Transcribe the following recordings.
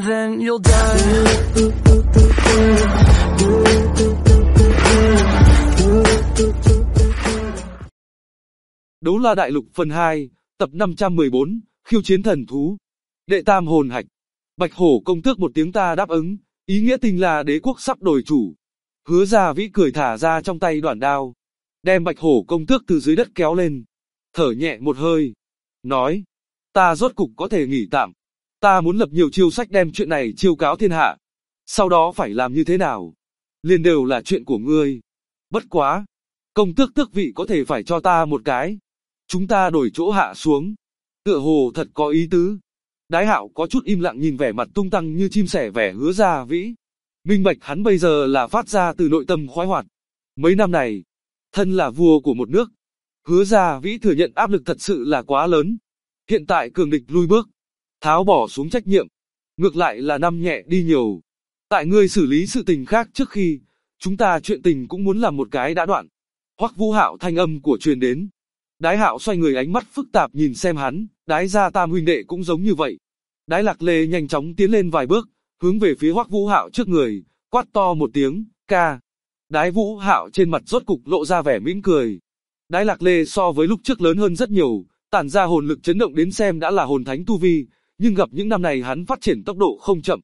and then you'll die. Đấu La Đại Lục phần 2, tập 514, khiêu chiến thần thú. Đệ tam hồn hạch. Bạch Hổ công tước một tiếng ta đáp ứng, ý nghĩa Tinh La đế quốc sắp đổi chủ. Hứa Gia Vĩ cười thả ra trong tay đoản đao, đem Bạch Hổ công tước từ dưới đất kéo lên, thở nhẹ một hơi, nói: ta rốt cục có thể nghỉ tạm. Ta muốn lập nhiều chiêu sách đem chuyện này chiêu cáo thiên hạ. Sau đó phải làm như thế nào, liền đều là chuyện của ngươi. Bất quá, công tước tước vị có thể phải cho ta một cái. Chúng ta đổi chỗ hạ xuống. Tựa hồ thật có ý tứ. Đái Hạo có chút im lặng nhìn vẻ mặt tung tăng như chim sẻ vẻ Hứa Gia Vĩ. Minh bạch hắn bây giờ là phát ra từ nội tâm khoái hoạt. Mấy năm này, thân là vua của một nước, Hứa Gia Vĩ thừa nhận áp lực thật sự là quá lớn. Hiện tại cường địch lui bước, tháo bỏ xuống trách nhiệm, ngược lại là năm nhẹ đi nhiều. Tại ngươi xử lý sự tình khác trước khi, chúng ta chuyện tình cũng muốn làm một cái đã đoạn. Hoắc Vũ Hạo thanh âm của truyền đến. Đái Hạo xoay người ánh mắt phức tạp nhìn xem hắn, Đái gia tam huynh đệ cũng giống như vậy. Đái Lạc Lê nhanh chóng tiến lên vài bước, hướng về phía Hoắc Vũ Hạo trước người, quát to một tiếng, ca. Đái Vũ Hạo trên mặt rốt cục lộ ra vẻ mỉm cười. Đái Lạc Lê so với lúc trước lớn hơn rất nhiều, tản ra hồn lực chấn động đến xem đã là hồn thánh tu vi, nhưng gặp những năm này hắn phát triển tốc độ không chậm.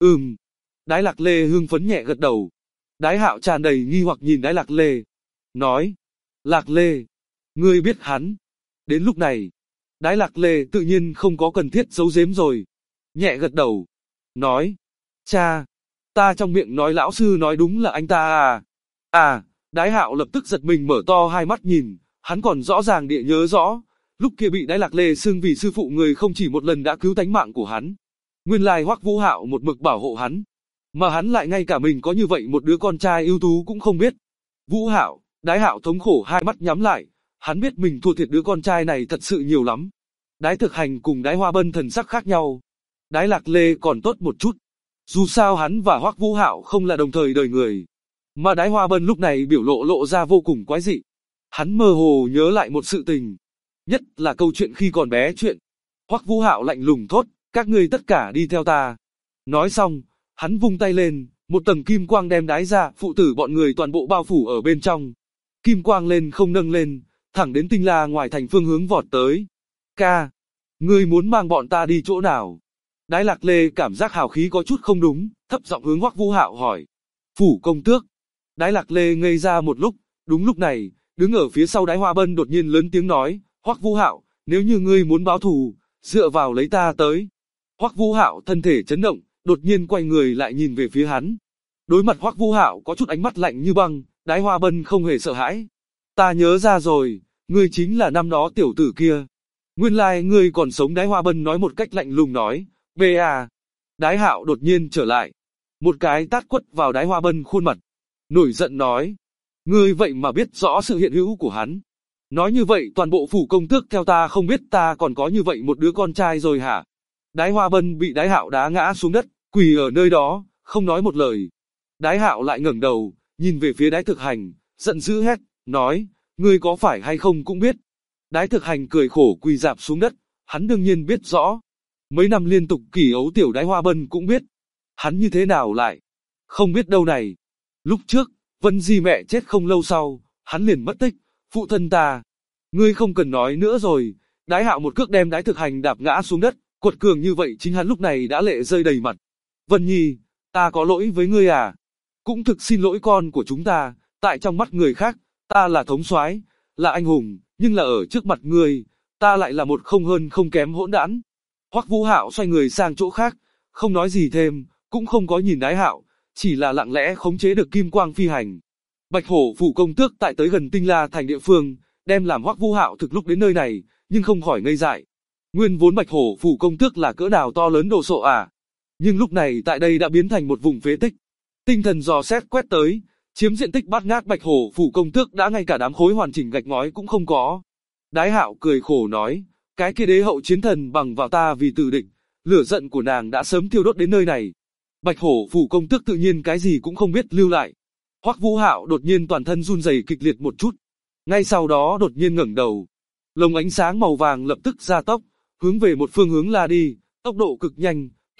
Đái Lạc Lê hưng phấn nhẹ gật đầu. Đái Hạo tràn đầy nghi hoặc nhìn Đái Lạc Lê, nói: Lạc Lê, ngươi biết hắn? Đến lúc này, Đái Lạc Lê tự nhiên không có cần thiết giấu giếm rồi, nhẹ gật đầu, nói: cha, ta trong miệng nói lão sư nói đúng là anh ta à? À, Đái Hạo lập tức giật mình mở to hai mắt nhìn, hắn còn rõ ràng địa nhớ rõ, lúc kia bị Đái Lạc Lê xưng vì sư phụ người không chỉ một lần đã cứu tánh mạng của hắn. Nguyên lai Hoắc Vũ Hạo một mực bảo hộ hắn, mà hắn lại ngay cả mình có như vậy một đứa con trai ưu tú cũng không biết. Vũ Hạo, Đái Hạo thống khổ hai mắt nhắm lại, hắn biết mình thua thiệt đứa con trai này thật sự nhiều lắm. Đái Thực Hành cùng Đái Hoa Bân thần sắc khác nhau. Đái Lạc Lê còn tốt một chút, dù sao hắn và Hoắc Vũ Hạo không là đồng thời đời người. Mà Đái Hoa Bân lúc này biểu lộ ra vô cùng quái dị. Hắn mơ hồ nhớ lại một sự tình, nhất là câu chuyện khi còn bé chuyện. Hoắc Vũ Hạo lạnh lùng thốt: các ngươi tất cả đi theo ta. Nói xong, hắn vung tay lên, một tầng kim quang đem Đái gia phụ tử bọn người toàn bộ bao phủ ở bên trong. Kim quang lên không nâng lên, thẳng đến Tinh La ngoài thành phương hướng vọt tới. Ca, ngươi muốn mang bọn ta đi chỗ nào? Đái Lạc Lê cảm giác hào khí có chút không đúng, thấp giọng hướng Hoắc Vũ Hạo hỏi. Phủ công tước. Đái Lạc Lê ngây ra một lúc, đúng lúc này, đứng ở phía sau Đái Hoa Bân đột nhiên lớn tiếng nói: Hoắc Vũ Hạo, nếu như ngươi muốn báo thù, dựa vào lấy ta tới. Hoắc Vũ Hạo thân thể chấn động, đột nhiên quay người lại nhìn về phía hắn. Đối mặt Hoắc Vũ Hạo có chút ánh mắt lạnh như băng, Đái Hoa Bân không hề sợ hãi. Ta nhớ ra rồi, ngươi chính là năm đó tiểu tử kia. Nguyên lai ngươi còn sống. Đái Hoa Bân nói một cách lạnh lùng nói. Về à? Đái Hạo đột nhiên trở lại, một cái tát quất vào Đái Hoa Bân khuôn mặt, nổi giận nói: ngươi vậy mà biết rõ sự hiện hữu của hắn. Nói như vậy toàn bộ phủ công tước theo ta không biết ta còn có như vậy một đứa con trai rồi hả? Đái Hoa Bân bị Đái Hạo đá ngã xuống đất, quỳ ở nơi đó, không nói một lời. Đái Hạo lại ngẩng đầu, nhìn về phía Đái Thực Hành, giận dữ hét, nói: ngươi có phải hay không cũng biết. Đái Thực Hành cười khổ quỳ rạp xuống đất, hắn đương nhiên biết rõ. Mấy năm liên tục kỷ ấu tiểu Đái Hoa Bân cũng biết. Hắn như thế nào lại không biết đâu này. Lúc trước, Vân Di mẹ chết không lâu sau, hắn liền mất tích. Phụ thân ta, ngươi không cần nói nữa rồi. Đái Hạo một cước đem Đái Thực Hành đạp ngã xuống đất, quật cường như vậy chính hắn lúc này đã lệ rơi đầy mặt. Vân Nhi, ta có lỗi với ngươi à? Cũng thực xin lỗi con của chúng ta, tại trong mắt người khác, ta là thống soái, là anh hùng, nhưng là ở trước mặt ngươi, ta lại là một không hơn không kém hỗn đản. Hoắc Vũ Hạo xoay người sang chỗ khác, không nói gì thêm, cũng không có nhìn Đái Hạo, chỉ là lặng lẽ khống chế được kim quang phi hành. Bạch Hổ phủ công tước tại tới gần Tinh La thành địa phương, đem làm Hoắc Vũ Hạo thực lúc đến nơi này, nhưng không khỏi ngây dại. Nguyên vốn Bạch Hổ phủ công tước là cỡ nào to lớn đồ sộ à? Nhưng lúc này tại đây đã biến thành một vùng phế tích. Tinh thần dò xét quét tới, chiếm diện tích bát ngát Bạch Hổ phủ công tước đã ngay cả đám khối hoàn chỉnh gạch ngói cũng không có. Đái Hạo cười khổ nói: cái kia đế hậu chiến thần bằng vào ta vì tử địch, lửa giận của nàng đã sớm thiêu đốt đến nơi này. Bạch Hổ phủ công tước tự nhiên cái gì cũng không biết lưu lại. Hoắc Vũ Hạo đột nhiên toàn thân run rẩy kịch liệt một chút, ngay sau đó đột nhiên ngẩng đầu, lồng ánh sáng màu vàng lập tức gia tốc, hướng về một phương hướng la đi, tốc độ cực nhanh,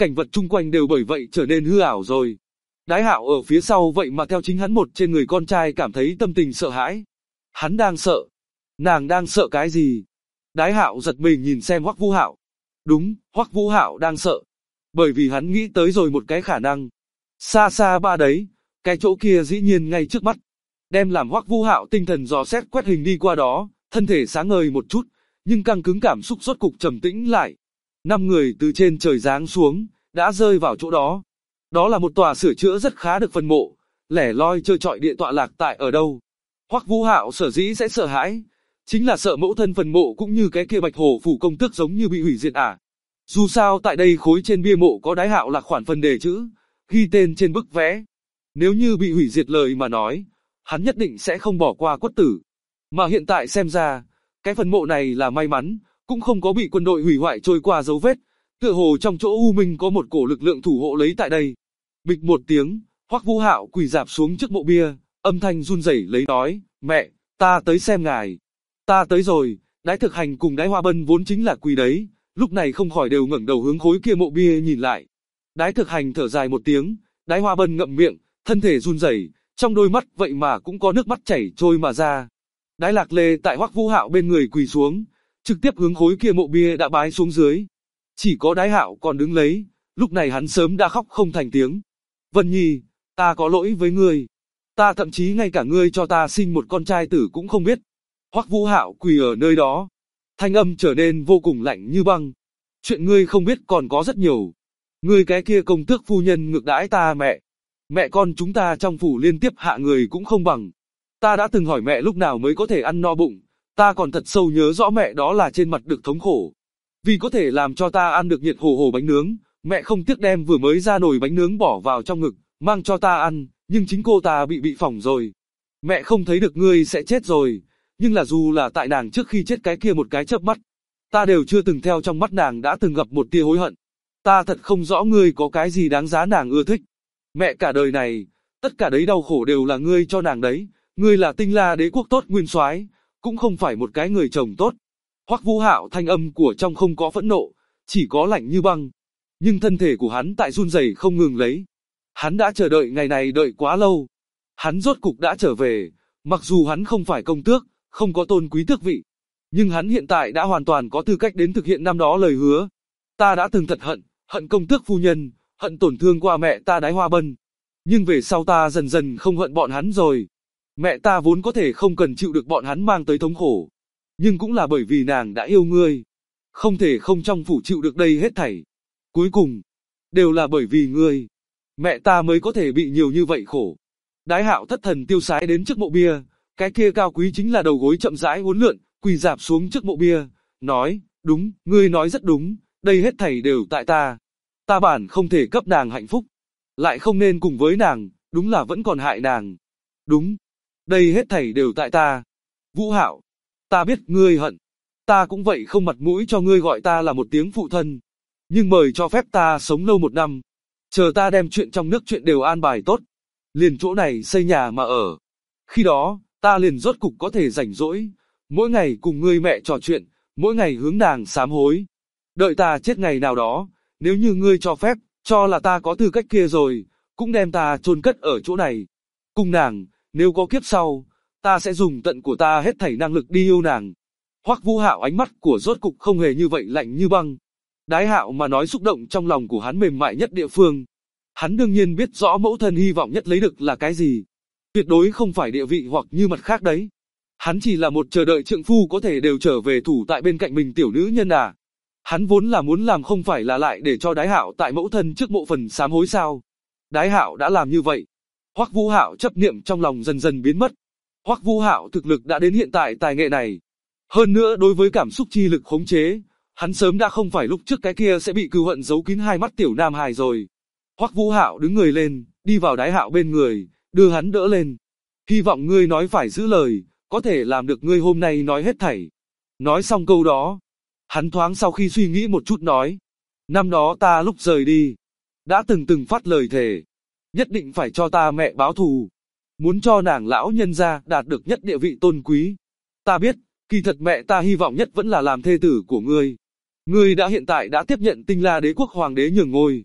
cảnh vật chung quanh đều bởi vậy trở nên hư ảo rồi. Đái Hạo ở phía sau vậy mà theo chính hắn một trên người con trai cảm thấy tâm tình sợ hãi. Hắn đang sợ. Nàng đang sợ cái gì? Đái Hạo giật mình nhìn xem Hoắc Vũ Hạo. Đúng, Hoắc Vũ Hạo đang sợ. Bởi vì hắn nghĩ tới rồi một cái khả năng. Xa xa ba đấy, cái chỗ kia dĩ nhiên ngay trước mắt. Đem làm Hoắc Vũ Hạo tinh thần dò xét quét hình đi qua đó, thân thể sáng ngời một chút, nhưng căng cứng cảm xúc rốt cục trầm tĩnh lại. 5 người từ trên trời giáng xuống, đã rơi vào chỗ đó. Đó là một tòa sửa chữa rất khá được phần mộ, lẻ loi trơ trọi địa tọa lạc tại ở đâu. Hoắc Vũ Hạo sở dĩ sẽ sợ hãi, chính là sợ mẫu thân phần mộ cũng như cái kia Bạch Hổ phủ công tước giống như bị hủy diệt à. Dù sao tại đây khối trên bia mộ có Đái Hạo là khoản phần đề chữ, ghi tên trên bức vẽ. Nếu như bị hủy diệt lời mà nói, hắn nhất định sẽ không bỏ qua Quất Tử. Mà hiện tại xem ra, cái phần mộ này là may mắn, cũng không có bị quân đội hủy hoại trôi qua dấu vết. Tựa hồ trong chỗ U Minh có một cổ lực lượng thủ hộ lấy tại đây. Bịch một tiếng, Hoắc Vũ Hạo quỳ rạp xuống trước mộ bia, âm thanh run rẩy lấy nói, mẹ, ta tới xem ngài. Ta tới rồi. Đái Thực Hành cùng Đái Hoa Bân vốn chính là quỳ đấy, lúc này không khỏi đều ngẩng đầu hướng khối kia mộ bia nhìn lại. Đái Thực Hành thở dài một tiếng, Đái Hoa Bân ngậm miệng, thân thể run rẩy, trong đôi mắt vậy mà cũng có nước mắt chảy trôi mà ra. Đái Lạc Lê tại Hoắc Vũ Hạo bên người quỳ xuống, trực tiếp hướng khối kia mộ bia đã bái xuống dưới. Chỉ có Đái Hạo còn đứng lấy, lúc này hắn sớm đã khóc không thành tiếng. Vân Nhi, ta có lỗi với ngươi. Ta thậm chí ngay cả ngươi cho ta sinh một con trai tử cũng không biết. Hoắc Vũ Hạo quỳ ở nơi đó, thanh âm trở nên vô cùng lạnh như băng. Chuyện ngươi không biết còn có rất nhiều. Ngươi cái kia công tước phu nhân ngược đãi ta mẹ. Mẹ con chúng ta trong phủ liên tiếp hạ người cũng không bằng. Ta đã từng hỏi mẹ lúc nào mới có thể ăn no bụng. Ta còn thật sâu nhớ rõ mẹ đó là trên mặt được thống khổ. Vì có thể làm cho ta ăn được nhiệt hồ hồ bánh nướng, mẹ không tiếc đem vừa mới ra nồi bánh nướng bỏ vào trong ngực, mang cho ta ăn, nhưng chính cô ta bị phỏng rồi. Mẹ không thấy được ngươi sẽ chết rồi, nhưng là dù là tại nàng trước khi chết cái kia một cái chớp mắt, ta đều chưa từng theo trong mắt nàng đã từng gặp một tia hối hận. Ta thật không rõ ngươi có cái gì đáng giá nàng ưa thích. Mẹ cả đời này, tất cả đấy đau khổ đều là ngươi cho nàng đấy, ngươi là Tinh La đế quốc tốt nguyên soái, cũng không phải một cái người chồng tốt. Hoắc Vũ Hạo thanh âm của trong không có phẫn nộ, chỉ có lạnh như băng. Nhưng thân thể của hắn tại run rẩy không ngừng lấy. Hắn đã chờ đợi ngày này đợi quá lâu. Hắn rốt cục đã trở về, mặc dù hắn không phải công tước, không có tôn quý tước vị. Nhưng hắn hiện tại đã hoàn toàn có tư cách đến thực hiện năm đó lời hứa. Ta đã từng thật hận công tước phu nhân, hận tổn thương qua mẹ ta Đái Hoa Bân. Nhưng về sau ta dần dần không hận bọn hắn rồi. Mẹ ta vốn có thể không cần chịu được bọn hắn mang tới thống khổ. Nhưng cũng là bởi vì nàng đã yêu ngươi. Không thể không trong phủ chịu được đây hết thảy. Cuối cùng, đều là bởi vì ngươi. Mẹ ta mới có thể bị nhiều như vậy khổ. Đái Hạo thất thần tiêu sái đến trước mộ bia. Cái kia cao quý chính là đầu gối chậm rãi uốn lượn, quỳ rạp xuống trước mộ bia. Nói, đúng, ngươi nói rất đúng. Đây hết thảy đều tại ta. Ta bản không thể cấp nàng hạnh phúc. Lại không nên cùng với nàng, đúng là vẫn còn hại nàng. Đúng, đây hết thảy đều tại ta. Vũ Hạo, ta biết ngươi hận. Ta cũng vậy không mặt mũi cho ngươi gọi ta là một tiếng phụ thân. Nhưng mời cho phép ta sống lâu 1 năm. Chờ ta đem chuyện trong nước chuyện đều an bài tốt. Liền chỗ này xây nhà mà ở. Khi đó, ta liền rốt cục có thể rảnh rỗi. Mỗi ngày cùng ngươi mẹ trò chuyện, mỗi ngày hướng nàng sám hối. Đợi ta chết ngày nào đó, nếu như ngươi cho phép, cho là ta có tư cách kia rồi, cũng đem ta chôn cất ở chỗ này. Cùng nàng, nếu có kiếp sau, ta sẽ dùng tận của ta hết thảy năng lực đi yêu nàng. Hoắc Vũ Hạo ánh mắt của rốt cục không hề như vậy lạnh như băng. Đái Hạo mà nói xúc động trong lòng của hắn mềm mại nhất địa phương. Hắn đương nhiên biết rõ mẫu thân hy vọng nhất lấy được là cái gì. Tuyệt đối không phải địa vị hoặc như mặt khác đấy. Hắn chỉ là một chờ đợi trượng phu có thể đều trở về thủ tại bên cạnh mình tiểu nữ nhân à. Hắn vốn là muốn làm không phải là lại để cho Đái Hạo tại mẫu thân trước mộ phần sám hối sao. Đái Hạo đã làm như vậy. Hoắc Vũ Hạo chấp niệm trong lòng dần dần biến mất. Hoắc Vũ Hạo thực lực đã đến hiện tại tài nghệ này. Hơn nữa đối với cảm xúc chi lực khống chế, hắn sớm đã không phải lúc trước cái kia sẽ bị cừu hận giấu kín hai mắt tiểu nam hài rồi. Hoắc Vũ Hạo đứng người lên, đi vào Đái Hạo bên người, đưa hắn đỡ lên. Hy vọng ngươi nói phải giữ lời, có thể làm được ngươi hôm nay nói hết thảy. Nói xong câu đó, hắn thoáng sau khi suy nghĩ một chút nói. Năm đó ta lúc rời đi, đã từng phát lời thề. Nhất định phải cho ta mẹ báo thù. Muốn cho nàng lão nhân gia đạt được nhất địa vị tôn quý. Ta biết, kỳ thật mẹ ta hy vọng nhất vẫn là làm thê tử của ngươi. Ngươi đã hiện tại đã tiếp nhận Tinh La đế quốc hoàng đế nhường ngôi.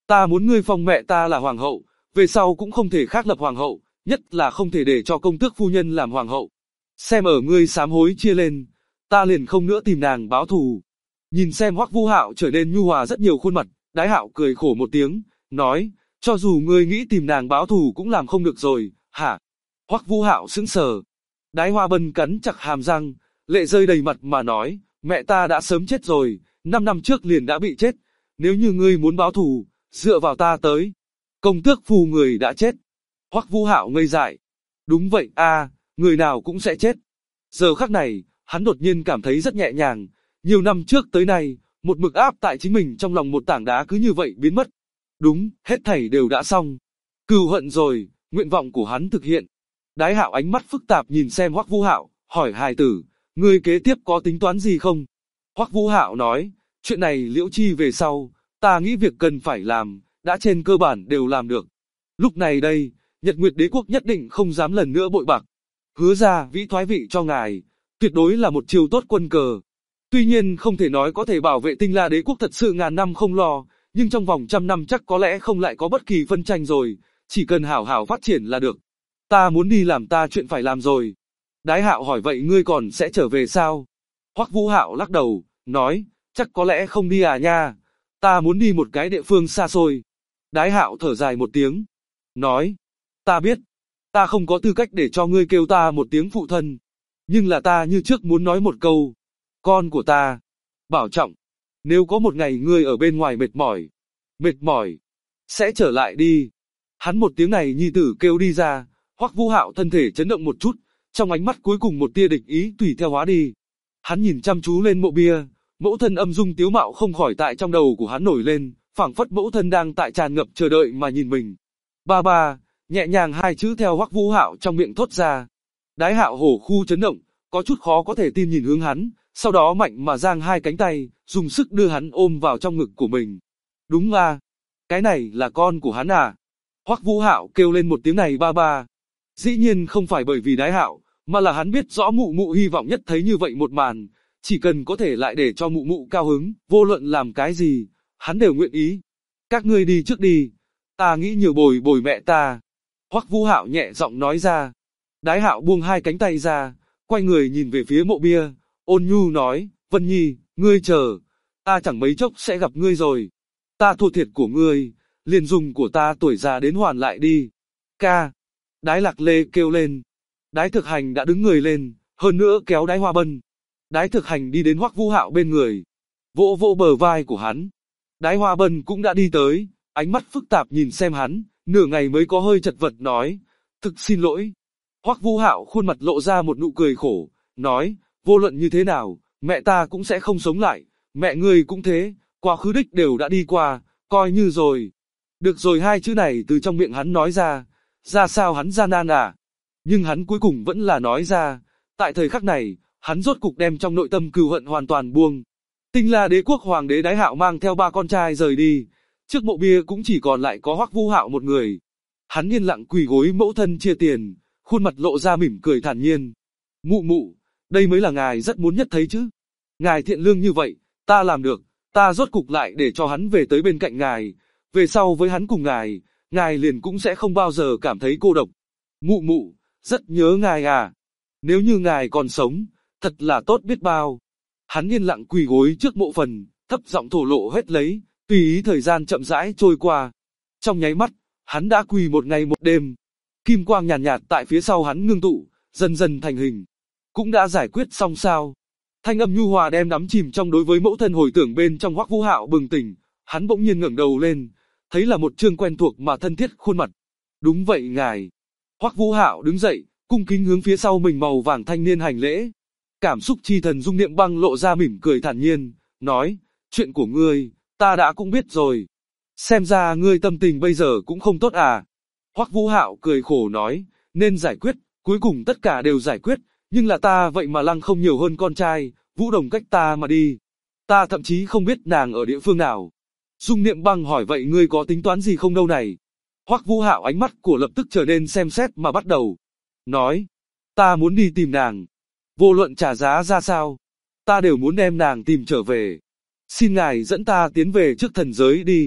Ta muốn ngươi phong mẹ ta là hoàng hậu, về sau cũng không thể khác lập hoàng hậu, nhất là không thể để cho công tước phu nhân làm hoàng hậu. Xem ở ngươi sám hối chia lên, ta liền không nữa tìm nàng báo thù. Nhìn xem Hoắc Vũ Hạo trở nên nhu hòa rất nhiều khuôn mặt, Đái Hạo cười khổ một tiếng, nói, cho dù ngươi nghĩ tìm nàng báo thù cũng làm không được rồi, hả? Hoắc Vũ Hạo sững sờ. Đái Hoa Bân cắn chặt hàm răng, lệ rơi đầy mặt mà nói, mẹ ta đã sớm chết rồi, 5 năm trước liền đã bị chết, nếu như ngươi muốn báo thù, dựa vào ta tới. Công tước phu người đã chết. Hoắc Vũ Hạo ngây dại. Đúng vậy a, người nào cũng sẽ chết. Giờ khắc này, hắn đột nhiên cảm thấy rất nhẹ nhàng, nhiều năm trước tới nay, một mực áp tại chính mình trong lòng một tảng đá cứ như vậy biến mất. Đúng, hết thảy đều đã xong. Cừu hận rồi, nguyện vọng của hắn thực hiện. Đái Hạo ánh mắt phức tạp nhìn xem Hoắc Vũ Hạo, hỏi hài tử, ngươi kế tiếp có tính toán gì không? Hoắc Vũ Hạo nói, chuyện này liễu chi về sau, ta nghĩ việc cần phải làm, đã trên cơ bản đều làm được. Lúc này đây, Nhật Nguyệt Đế quốc nhất định không dám lần nữa bội bạc. Hứa ra vĩ thoái vị cho ngài, tuyệt đối là một chiêu tốt quân cờ. Tuy nhiên không thể nói có thể bảo vệ Tinh La Đế quốc thật sự ngàn năm không lo, nhưng trong vòng 100 năm chắc có lẽ không lại có bất kỳ phân tranh rồi, chỉ cần hảo hảo phát triển là được. Ta muốn đi làm ta chuyện phải làm rồi. Đái Hạo hỏi vậy ngươi còn sẽ trở về sao? Hoắc Vũ Hạo lắc đầu, nói, chắc có lẽ không đi à nha, ta muốn đi một cái địa phương xa xôi. Đái Hạo thở dài một tiếng, nói, ta biết, ta không có tư cách để cho ngươi kêu ta một tiếng phụ thân, nhưng là ta như trước muốn nói một câu, con của ta, bảo trọng, nếu có một ngày ngươi ở bên ngoài mệt mỏi, sẽ trở lại đi. Hắn một tiếng này nhi tử kêu đi ra, Hoắc Vũ Hạo thân thể chấn động một chút, trong ánh mắt cuối cùng một tia địch ý tùy theo hóa đi. Hắn nhìn chăm chú lên mộ bia, mẫu thân âm dung tiếu mạo không khỏi tại trong đầu của hắn nổi lên, phảng phất mẫu thân đang tại tràn ngập chờ đợi mà nhìn mình. Ba ba, nhẹ nhàng hai chữ theo Hoắc Vũ Hạo trong miệng thốt ra. Đái Hạo hổ khu chấn động, có chút khó có thể tin nhìn hướng hắn, sau đó mạnh mà giang hai cánh tay, dùng sức đưa hắn ôm vào trong ngực của mình. Đúng à, cái này là con của hắn à? Hoắc Vũ Hạo kêu lên một tiếng này ba ba. Dĩ nhiên không phải bởi vì Đái Hạo, mà là hắn biết rõ mụ mụ hy vọng nhất thấy như vậy một màn, chỉ cần có thể lại để cho mụ mụ cao hứng, vô luận làm cái gì, hắn đều nguyện ý. Các ngươi đi trước đi, ta nghĩ nhiều bồi bồi mẹ ta. Hoắc Vũ Hạo nhẹ giọng nói ra. Đái Hạo buông hai cánh tay ra, quay người nhìn về phía mộ bia, ôn nhu nói, Vân Nhi, ngươi chờ, ta chẳng mấy chốc sẽ gặp ngươi rồi. Ta thua thiệt của ngươi, liền dùng của ta tuổi già đến hoàn lại đi. Ca. Đái Lạc Lê kêu lên. Đái Thực Hành đã đứng người lên, hơn nữa kéo Đái Hoa Bân. Đái Thực Hành đi đến Hoắc Vũ Hạo bên người, vỗ vỗ bờ vai của hắn. Đái Hoa Bân cũng đã đi tới, ánh mắt phức tạp nhìn xem hắn, nửa ngày mới có hơi chật vật nói, thực xin lỗi. Hoắc Vũ Hạo khuôn mặt lộ ra một nụ cười khổ, nói, vô luận như thế nào, mẹ ta cũng sẽ không sống lại, mẹ ngươi cũng thế, quá khứ đích đều đã đi qua, coi như rồi. Được rồi, hai chữ này từ trong miệng hắn nói ra sao hắn gian nan à? Nhưng hắn cuối cùng vẫn là nói ra, tại thời khắc này, hắn rốt cục đem trong nội tâm cừu hận hoàn toàn buông. Tinh La Đế quốc hoàng đế Đái Hạo mang theo ba con trai rời đi, trước mộ bia cũng chỉ còn lại có Hoắc Vũ Hạo một người. Hắn yên lặng quỳ gối mẫu thân chia tiền, khuôn mặt lộ ra mỉm cười thản nhiên. Mụ mụ, đây mới là ngài rất muốn nhất thấy chứ. Ngài thiện lương như vậy, ta làm được, ta rốt cục lại để cho hắn về tới bên cạnh ngài, về sau với hắn cùng ngài liền cũng sẽ không bao giờ cảm thấy cô độc. Mụ mụ, rất nhớ ngài à. Nếu như ngài còn sống, thật là tốt biết bao. Hắn yên lặng quỳ gối trước mộ phần, thấp giọng thổ lộ hết lấy, tùy ý thời gian chậm rãi trôi qua. Trong nháy mắt, hắn đã quỳ một ngày một đêm. Kim quang nhàn nhạt tại phía sau hắn ngưng tụ, dần dần thành hình. Cũng đã giải quyết xong sao. Thanh âm nhu hòa đem đắm chìm trong đối với mẫu thân hồi tưởng bên trong Hoắc Vũ Hạo bừng tỉnh, hắn bỗng nhiên ngẩng đầu lên, thấy là một trương quen thuộc mà thân thiết khuôn mặt. Đúng vậy ngài. Hoắc Vũ Hạo đứng dậy, cung kính hướng phía sau mình màu vàng thanh niên hành lễ. Cảm xúc chi thần Dung Niệm Băng lộ ra mỉm cười thản nhiên, nói, chuyện của ngươi, ta đã cũng biết rồi. Xem ra ngươi tâm tình bây giờ cũng không tốt à. Hoắc Vũ Hạo cười khổ nói, nên giải quyết, cuối cùng tất cả đều giải quyết, nhưng là ta vậy mà lăng không nhiều hơn con trai, Vũ Đồng cách ta mà đi. Ta thậm chí không biết nàng ở địa phương nào. Dung Niệm Băng hỏi vậy ngươi có tính toán gì không đâu này. Hoắc Vũ Hạo ánh mắt của lập tức trở nên xem xét mà bắt đầu. Nói, ta muốn đi tìm nàng. Vô luận trả giá ra sao, ta đều muốn đem nàng tìm trở về. Xin ngài dẫn ta tiến về trước thần giới đi.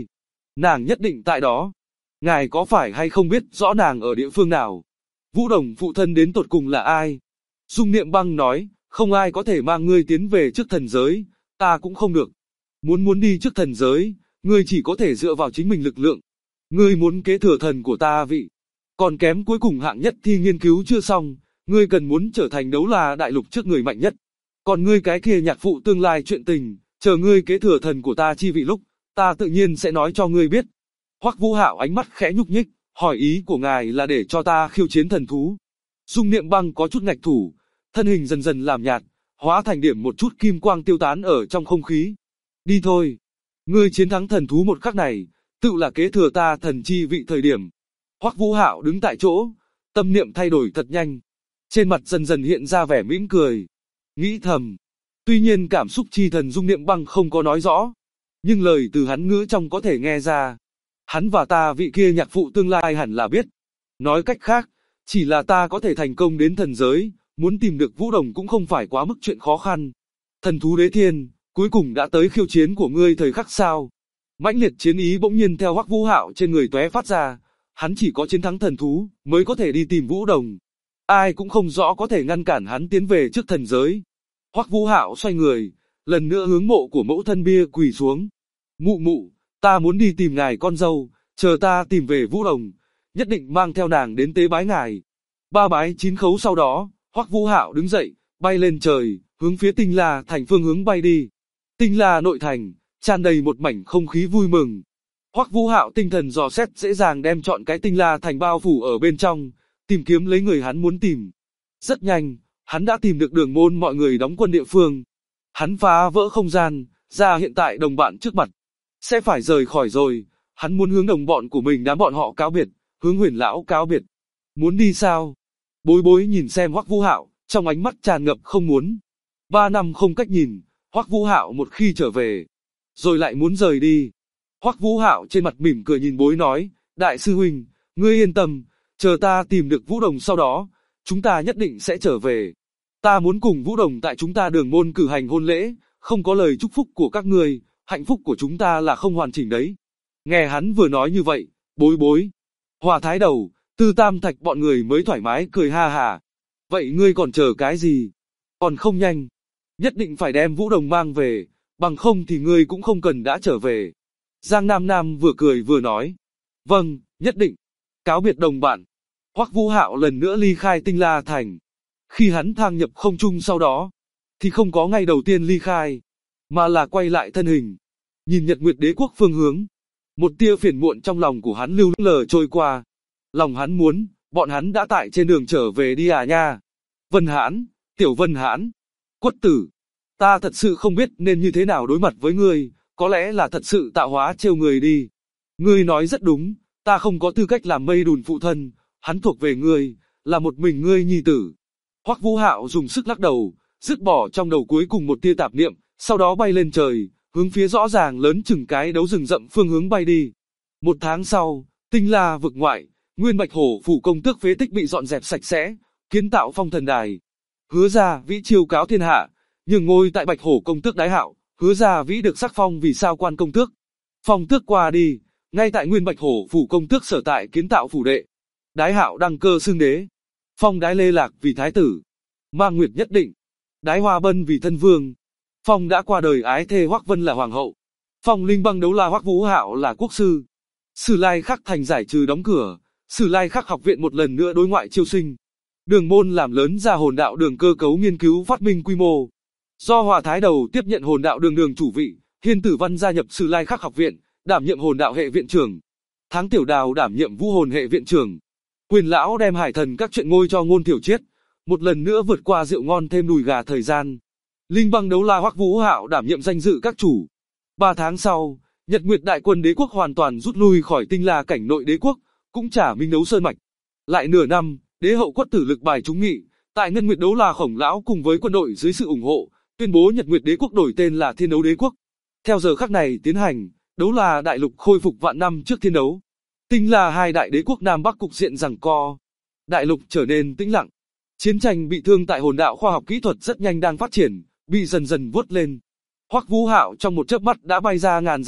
Nàng nhất định tại đó. Ngài có phải hay không biết rõ nàng ở địa phương nào? Vũ Đồng phụ thân đến tột cùng là ai? Dung Niệm Băng nói, không ai có thể mang ngươi tiến về trước thần giới, ta cũng không được. Muốn đi trước thần giới, ngươi chỉ có thể dựa vào chính mình lực lượng. Ngươi muốn kế thừa thần của ta vị. Còn kém cuối cùng hạng nhất thi nghiên cứu chưa xong, ngươi cần muốn trở thành Đấu La Đại Lục trước người mạnh nhất. Còn ngươi cái kia nhạc phụ tương lai chuyện tình, chờ ngươi kế thừa thần của ta chi vị lúc, ta tự nhiên sẽ nói cho ngươi biết. Hoắc Vũ Hạo ánh mắt khẽ nhúc nhích, hỏi ý của ngài là để cho ta khiêu chiến thần thú. Dung Niệm Băng có chút ngạch thủ, thân hình dần dần làm nhạt, hóa thành điểm một chút kim quang tiêu tán ở trong không khí. Đi thôi, ngươi chiến thắng thần thú một khắc này, tự là kế thừa ta thần chi vị thời điểm. Hoắc Vũ Hạo đứng tại chỗ, tâm niệm thay đổi thật nhanh, trên mặt dần dần hiện ra vẻ mỉm cười, nghĩ thầm. Tuy nhiên cảm xúc chi thần Dung Niệm Băng không có nói rõ, nhưng lời từ hắn ngữ trong có thể nghe ra. Hắn và ta vị kia nhạc phụ tương lai hẳn là biết. Nói cách khác, chỉ là ta có thể thành công đến thần giới, muốn tìm được Vũ Đồng cũng không phải quá mức chuyện khó khăn. Thần thú đế thiên, cuối cùng đã tới khiêu chiến của ngươi thời khắc sao? Mãnh liệt chiến ý bỗng nhiên theo Hoắc Vũ Hạo trên người tóe phát ra, hắn chỉ có chiến thắng thần thú mới có thể đi tìm Vũ Đồng. Ai cũng không rõ có thể ngăn cản hắn tiến về trước thần giới. Hoắc Vũ Hạo xoay người, lần nữa hướng mộ của mẫu thân bia quỳ xuống. Mụ mụ, ta muốn đi tìm ngài con dâu, chờ ta tìm về Vũ Đồng, nhất định mang theo nàng đến tế bái ngài. Ba bái 9 khấu sau đó, Hoắc Vũ Hạo đứng dậy, bay lên trời, hướng phía Tinh La thành phương hướng bay đi. Tinh La nội thành, tràn đầy một mảnh không khí vui mừng. Hoắc Vũ Hạo tinh thần dò xét dễ dàng đem chọn cái Tinh La thành bao phủ ở bên trong, tìm kiếm lấy người hắn muốn tìm. Rất nhanh, hắn đã tìm được Đường Môn mọi người đóng quân địa phương. Hắn phá vỡ không gian, ra hiện tại đồng bạn trước mặt. Sẽ phải rời khỏi rồi, hắn muốn hướng đồng bọn của mình đám bọn họ cáo biệt, hướng Huyền lão cáo biệt. Muốn đi sao? Bối Bối nhìn xem Hoắc Vũ Hạo, trong ánh mắt tràn ngập không muốn. 3 năm không cách nhìn, Hoắc Vũ Hạo một khi trở về, rồi lại muốn rời đi. Hoắc Vũ Hạo trên mặt mỉm cười nhìn Bối nói, đại sư huynh, ngươi yên tâm, chờ ta tìm được Vũ Đồng sau đó, chúng ta nhất định sẽ trở về. Ta muốn cùng Vũ Đồng tại chúng ta Đường Môn cử hành hôn lễ, không có lời chúc phúc của các ngươi, hạnh phúc của chúng ta là không hoàn chỉnh đấy. Nghe hắn vừa nói như vậy, Bối Bối, Hòa Thái Đầu, Tư Tam Thạch bọn người mới thoải mái cười ha hà. Vậy ngươi còn chờ cái gì? Còn không nhanh, nhất định phải đem Vũ Đồng mang về, bằng không thì ngươi cũng không cần đã trở về. Giang Nam Nam vừa cười vừa nói, vâng, nhất định. Cáo biệt đồng bạn, Hoắc Vũ Hạo lần nữa ly khai Tinh La thành. Khi hắn thang nhập không trung sau đó, thì không có ngay đầu tiên ly khai, mà là quay lại thân hình, nhìn Nhật Nguyệt Đế quốc phương hướng. Một tia phiền muộn trong lòng của hắn lưu lờ trôi qua. Lòng hắn muốn, bọn hắn đã tại trên đường trở về đi à nha. Vân Hãn, Tiểu Vân Hãn, Quất Tử, ta thật sự không biết nên như thế nào đối mặt với ngươi, có lẽ là thật sự tạo hóa trêu người đi. Ngươi nói rất đúng, ta không có tư cách làm Mây Đùn phụ thân, hắn thuộc về ngươi, là một mình ngươi nhi tử. Hoắc Vũ Hạo dùng sức lắc đầu, dứt bỏ trong đầu cuối cùng một tia tạp niệm, sau đó bay lên trời, hướng phía rõ ràng lớn chừng cái đấu rừng rậm phương hướng bay đi. 1 tháng sau, Tinh La vực ngoại, Nguyên Bạch Hổ phủ công tước phế tích bị dọn dẹp sạch sẽ, kiến tạo phong thần đài. Hứa Gia Vĩ chiêu cáo thiên hạ, nhường ngôi tại Bạch Hổ công tước đái hạo, Hứa Gia Vĩ được sắc phong vì sao quan công tước. Phong tước qua đi, ngay tại Nguyên Bạch Hổ phủ công tước sở tại kiến tạo phủ đệ. Đái hạo đăng cơ xưng đế, phong Đái Lê Lạc vì thái tử, Mang Nguyệt nhất định, Đái Hoa Bân vì thân vương. Phong đã qua đời ái thê Hoắc Vân là hoàng hậu. Phong Linh Băng Đấu La Hoắc Vũ Hạo là quốc sư. Sử Lai Khắc thành giải trừ đóng cửa, Sử Lai Khắc học viện một lần nữa đối ngoại chiêu sinh. Đường Môn làm lớn ra hồn đạo đường cơ cấu nghiên cứu phát minh quy mô. Do Hòa Thái Đầu tiếp nhận hồn đạo đường đường chủ vị, Hiên Tử Văn gia nhập Sử Lai Khắc học viện, đảm nhiệm hồn đạo hệ viện trưởng. Tháng Tiểu Đào đảm nhiệm vũ hồn hệ viện trưởng. Quyền lão đem hải thần các chuyện ngôi cho Ngôn Thiểu Chiết, một lần nữa vượt qua rượu ngon thêm đùi gà thời gian. Linh Băng Đấu La Hoắc Vũ Hạo đảm nhiệm danh dự các chủ. 3 tháng sau, Nhật Nguyệt Đại quân đế quốc hoàn toàn rút lui khỏi Tinh La cảnh nội đế quốc, cũng trả Minh Đấu Sơn mạch. Lại nửa năm, đế hậu Quất Tử lực bài chúng nghị, tại Ngân Nguyệt Đấu La Khổng lão cùng với quân đội dưới sự ủng hộ, tuyên bố Nhật Nguyệt Đế quốc đổi tên là Thiên Đấu Đế quốc. Theo giờ khắc này tiến hành, Đấu La đại lục khôi phục vạn năm trước thiên đấu. Tinh La hai đại đế quốc Nam Bắc cục diện giằng co. Đại lục trở nên tĩnh lặng. Chiến tranh bị thương tại hồn đạo khoa học kỹ thuật rất nhanh đang phát triển, bị dần dần vuốt lên. Hoắc Vũ Hạo trong một chớp mắt đã bay ra ngàn dặm,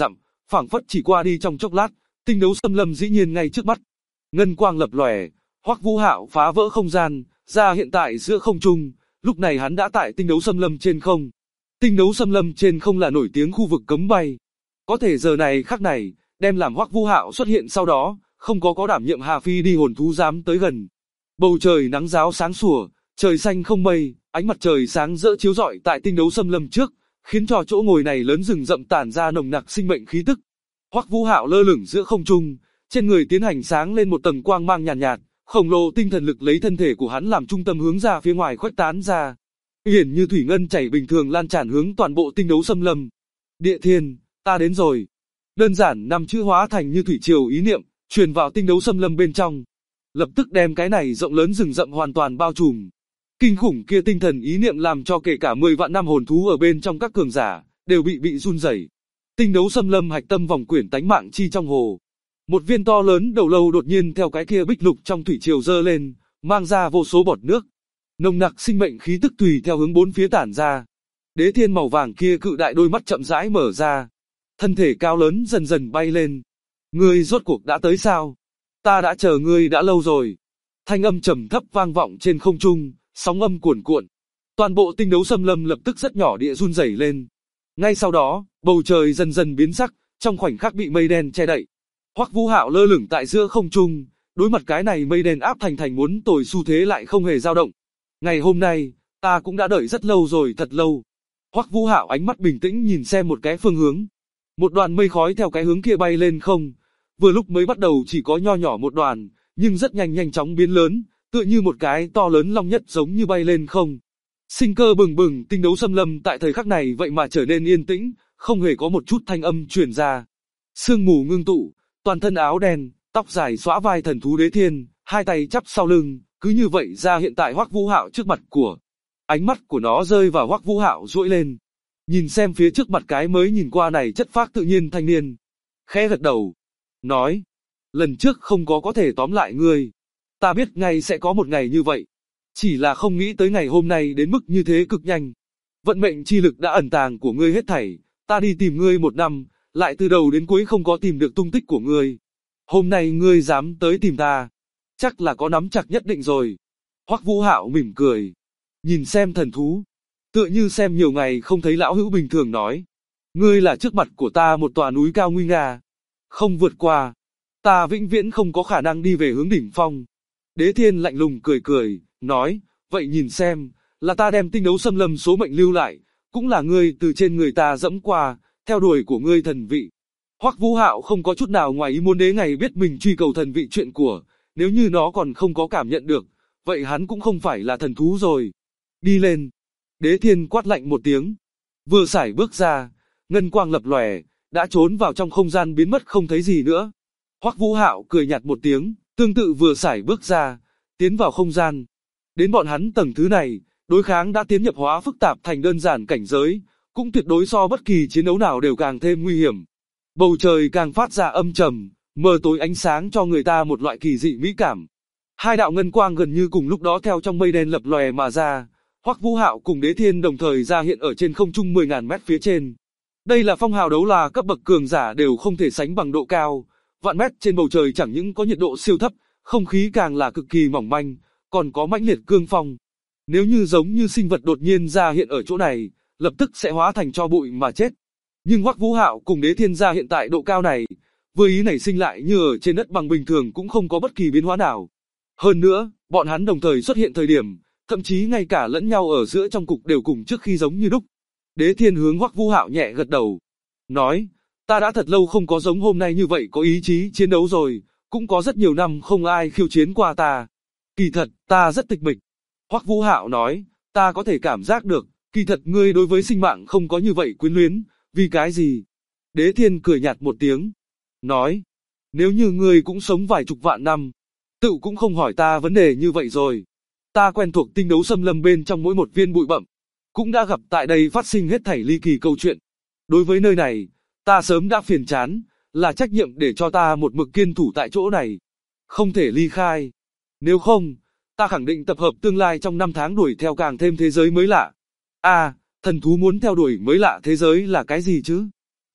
phảng phất chỉ qua đi trong chốc lát, tinh đấu xâm lâm dĩ nhiên ngay trước mắt. Ngân quang lập lòe, Hoắc Vũ Hạo phá vỡ không gian, ra hiện tại giữa không trung, lúc này hắn đã tại tinh đấu xâm lâm trên không. Tinh đấu xâm lâm trên không là nổi tiếng khu vực cấm bay. Có thể giờ này khắc này, đem làm Hoắc Vũ Hạo xuất hiện sau đó, không có đảm nhiệm Hà Phi đi hồn thú dám tới gần. Bầu trời nắng ráo sáng sủa, trời xanh không mây, ánh mặt trời sáng rỡ chiếu rọi tại tinh đấu xâm lâm trước, khiến cho chỗ ngồi này lớn rừng rậm tản ra nồng nặc sinh mệnh khí tức. Hoắc Vũ Hạo lơ lửng giữa không trung, trên người tiến hành sáng lên một tầng quang mang nhàn nhạt, khổng lồ tinh thần lực lấy thân thể của hắn làm trung tâm hướng ra phía ngoài khuếch tán ra. Hiển như thủy ngân chảy bình thường lan tràn hướng toàn bộ tinh đấu xâm lâm. Địa Thiên, ta đến rồi. Đơn giản 5 chữ hóa thành như thủy triều ý niệm, truyền vào tinh đấu xâm lâm bên trong. Lập tức đem cái này rộng lớn rừng rậm hoàn toàn bao trùm. Kinh khủng kia tinh thần ý niệm làm cho kể cả 10 vạn năm hồn thú ở bên trong các cường giả, đều bị run rẩy. Tinh đấu xâm lâm hạch tâm vòng quyển tánh mạng chi trong hồ. Một viên to lớn đầu lâu đột nhiên theo cái kia bích lục trong thủy triều dơ lên, mang ra vô số bọt nước. Nồng nặc sinh mệnh khí tức tùy theo hướng bốn phía tản ra. Đế thiên màu vàng kia cự đại đôi mắt chậm rãi mở ra. Thân thể cao lớn dần dần bay lên. Ngươi rốt cuộc đã tới sao? Ta đã chờ ngươi đã lâu rồi. Thanh âm trầm thấp vang vọng trên không trung, sóng âm cuồn cuộn. Toàn bộ tinh đấu xâm lâm lập tức rất nhỏ địa run rẩy lên. Ngay sau đó, bầu trời dần dần biến sắc, trong khoảnh khắc bị mây đen che đậy. Hoắc Vũ Hạo lơ lửng tại giữa không trung, đối mặt cái này mây đen áp thành muốn tồi xu thế lại không hề dao động. Ngày hôm nay, ta cũng đã đợi rất lâu rồi, thật lâu. Hoắc Vũ Hạo ánh mắt bình tĩnh nhìn xem một cái phương hướng. Một đoàn mây khói theo cái hướng kia bay lên không. Vừa lúc mới bắt đầu chỉ có nho nhỏ một đoàn, nhưng rất nhanh chóng biến lớn, tựa như một cái to lớn long nhất giống như bay lên không. Sinh cơ bừng bừng, tinh đấu xâm lâm tại thời khắc này vậy mà trở nên yên tĩnh, không hề có một chút thanh âm truyền ra. Sương mù ngưng tụ, toàn thân áo đen, tóc dài xõa vai thần thú Đế Thiên, hai tay chắp sau lưng, cứ như vậy ra hiện tại Hoắc Vũ Hạo trước mặt của. Ánh mắt của nó rơi vào Hoắc Vũ Hạo duỗi lên. Nhìn xem phía trước mặt cái mới nhìn qua này chất phác tự nhiên thanh niên. Khẽ gật đầu. Nói. Lần trước không có thể tóm lại ngươi. Ta biết ngay sẽ có một ngày như vậy. Chỉ là không nghĩ tới ngày hôm nay đến mức như thế cực nhanh. Vận mệnh chi lực đã ẩn tàng của ngươi hết thảy. Ta đi tìm ngươi 1 năm, lại từ đầu đến cuối không có tìm được tung tích của ngươi. Hôm nay ngươi dám tới tìm ta. Chắc là có nắm chặt nhất định rồi. Hoắc Vũ Hạo mỉm cười. Nhìn xem thần thú. Tựa như xem nhiều ngày không thấy lão hữu bình thường nói. Ngươi là trước mặt của ta một tòa núi cao nguy nga. Không vượt qua. Ta vĩnh viễn không có khả năng đi về hướng đỉnh phong. Đế Thiên lạnh lùng cười, nói. Vậy nhìn xem, là ta đem tinh đấu xâm lâm số mệnh lưu lại. Cũng là ngươi từ trên người ta dẫm qua, theo đuổi của ngươi thần vị. Hoắc Vũ Hạo không có chút nào ngoài ý muốn đế ngày biết mình truy cầu thần vị chuyện của. Nếu như nó còn không có cảm nhận được, vậy hắn cũng không phải là thần thú rồi. Đi lên. Đế Thiên quát lạnh một tiếng. Vừa sải bước ra, ngân quang lập lòe, đã trốn vào trong không gian biến mất không thấy gì nữa. Hoắc Vũ Hạo cười nhạt một tiếng, tương tự vừa sải bước ra, tiến vào không gian. Đến bọn hắn tầng thứ này, đối kháng đã tiến nhập hóa phức tạp thành đơn giản cảnh giới, cũng tuyệt đối so bất kỳ chiến đấu nào đều càng thêm nguy hiểm. Bầu trời càng phát ra âm trầm, mờ tối ánh sáng cho người ta một loại kỳ dị mỹ cảm. Hai đạo ngân quang gần như cùng lúc đó theo trong mây đen lập lòe mà ra. Hoắc Vũ Hạo cùng Đế Thiên đồng thời ra hiện ở trên không trung 10.000 mét phía trên. Đây là phong hào đấu la cấp bậc cường giả đều không thể sánh bằng độ cao. Vạn mét trên bầu trời chẳng những có nhiệt độ siêu thấp, không khí càng là cực kỳ mỏng manh, còn có mãnh liệt cương phong. Nếu như giống như sinh vật đột nhiên ra hiện ở chỗ này, lập tức sẽ hóa thành tro bụi mà chết. Nhưng Hoắc Vũ Hạo cùng Đế Thiên ra hiện tại độ cao này, vừa ý nảy sinh lại như ở trên đất bằng bình thường cũng không có bất kỳ biến hóa nào. Hơn nữa, bọn hắn đồng thời xuất hiện thời điểm, thậm chí ngay cả lẫn nhau ở giữa trong cục đều cùng trước khi giống như đúc. Đế Thiên hướng Hoắc Vũ Hạo nhẹ gật đầu, nói, ta đã thật lâu không có giống hôm nay như vậy có ý chí chiến đấu rồi, cũng có rất nhiều năm không ai khiêu chiến qua ta. Kỳ thật, ta rất tịch mịch. Hoắc Vũ Hạo nói, ta có thể cảm giác được, kỳ thật ngươi đối với sinh mạng không có như vậy quyến luyến, vì cái gì? Đế Thiên cười nhạt một tiếng, nói, nếu như ngươi cũng sống vài chục vạn năm, tự cũng không hỏi ta vấn đề như vậy rồi. Ta quen thuộc tinh đấu xâm lâm bên trong mỗi một viên bụi bặm, cũng đã gặp tại đây phát sinh hết thảy ly kỳ câu chuyện. Đối với nơi này, ta sớm đã phiền chán, là trách nhiệm để cho ta một mực kiên thủ tại chỗ này, không thể ly khai. Nếu không, ta khẳng định tập hợp tương lai trong 5 tháng đuổi theo càng thêm thế giới mới lạ. À, thần thú muốn theo đuổi mới lạ thế giới là cái gì chứ?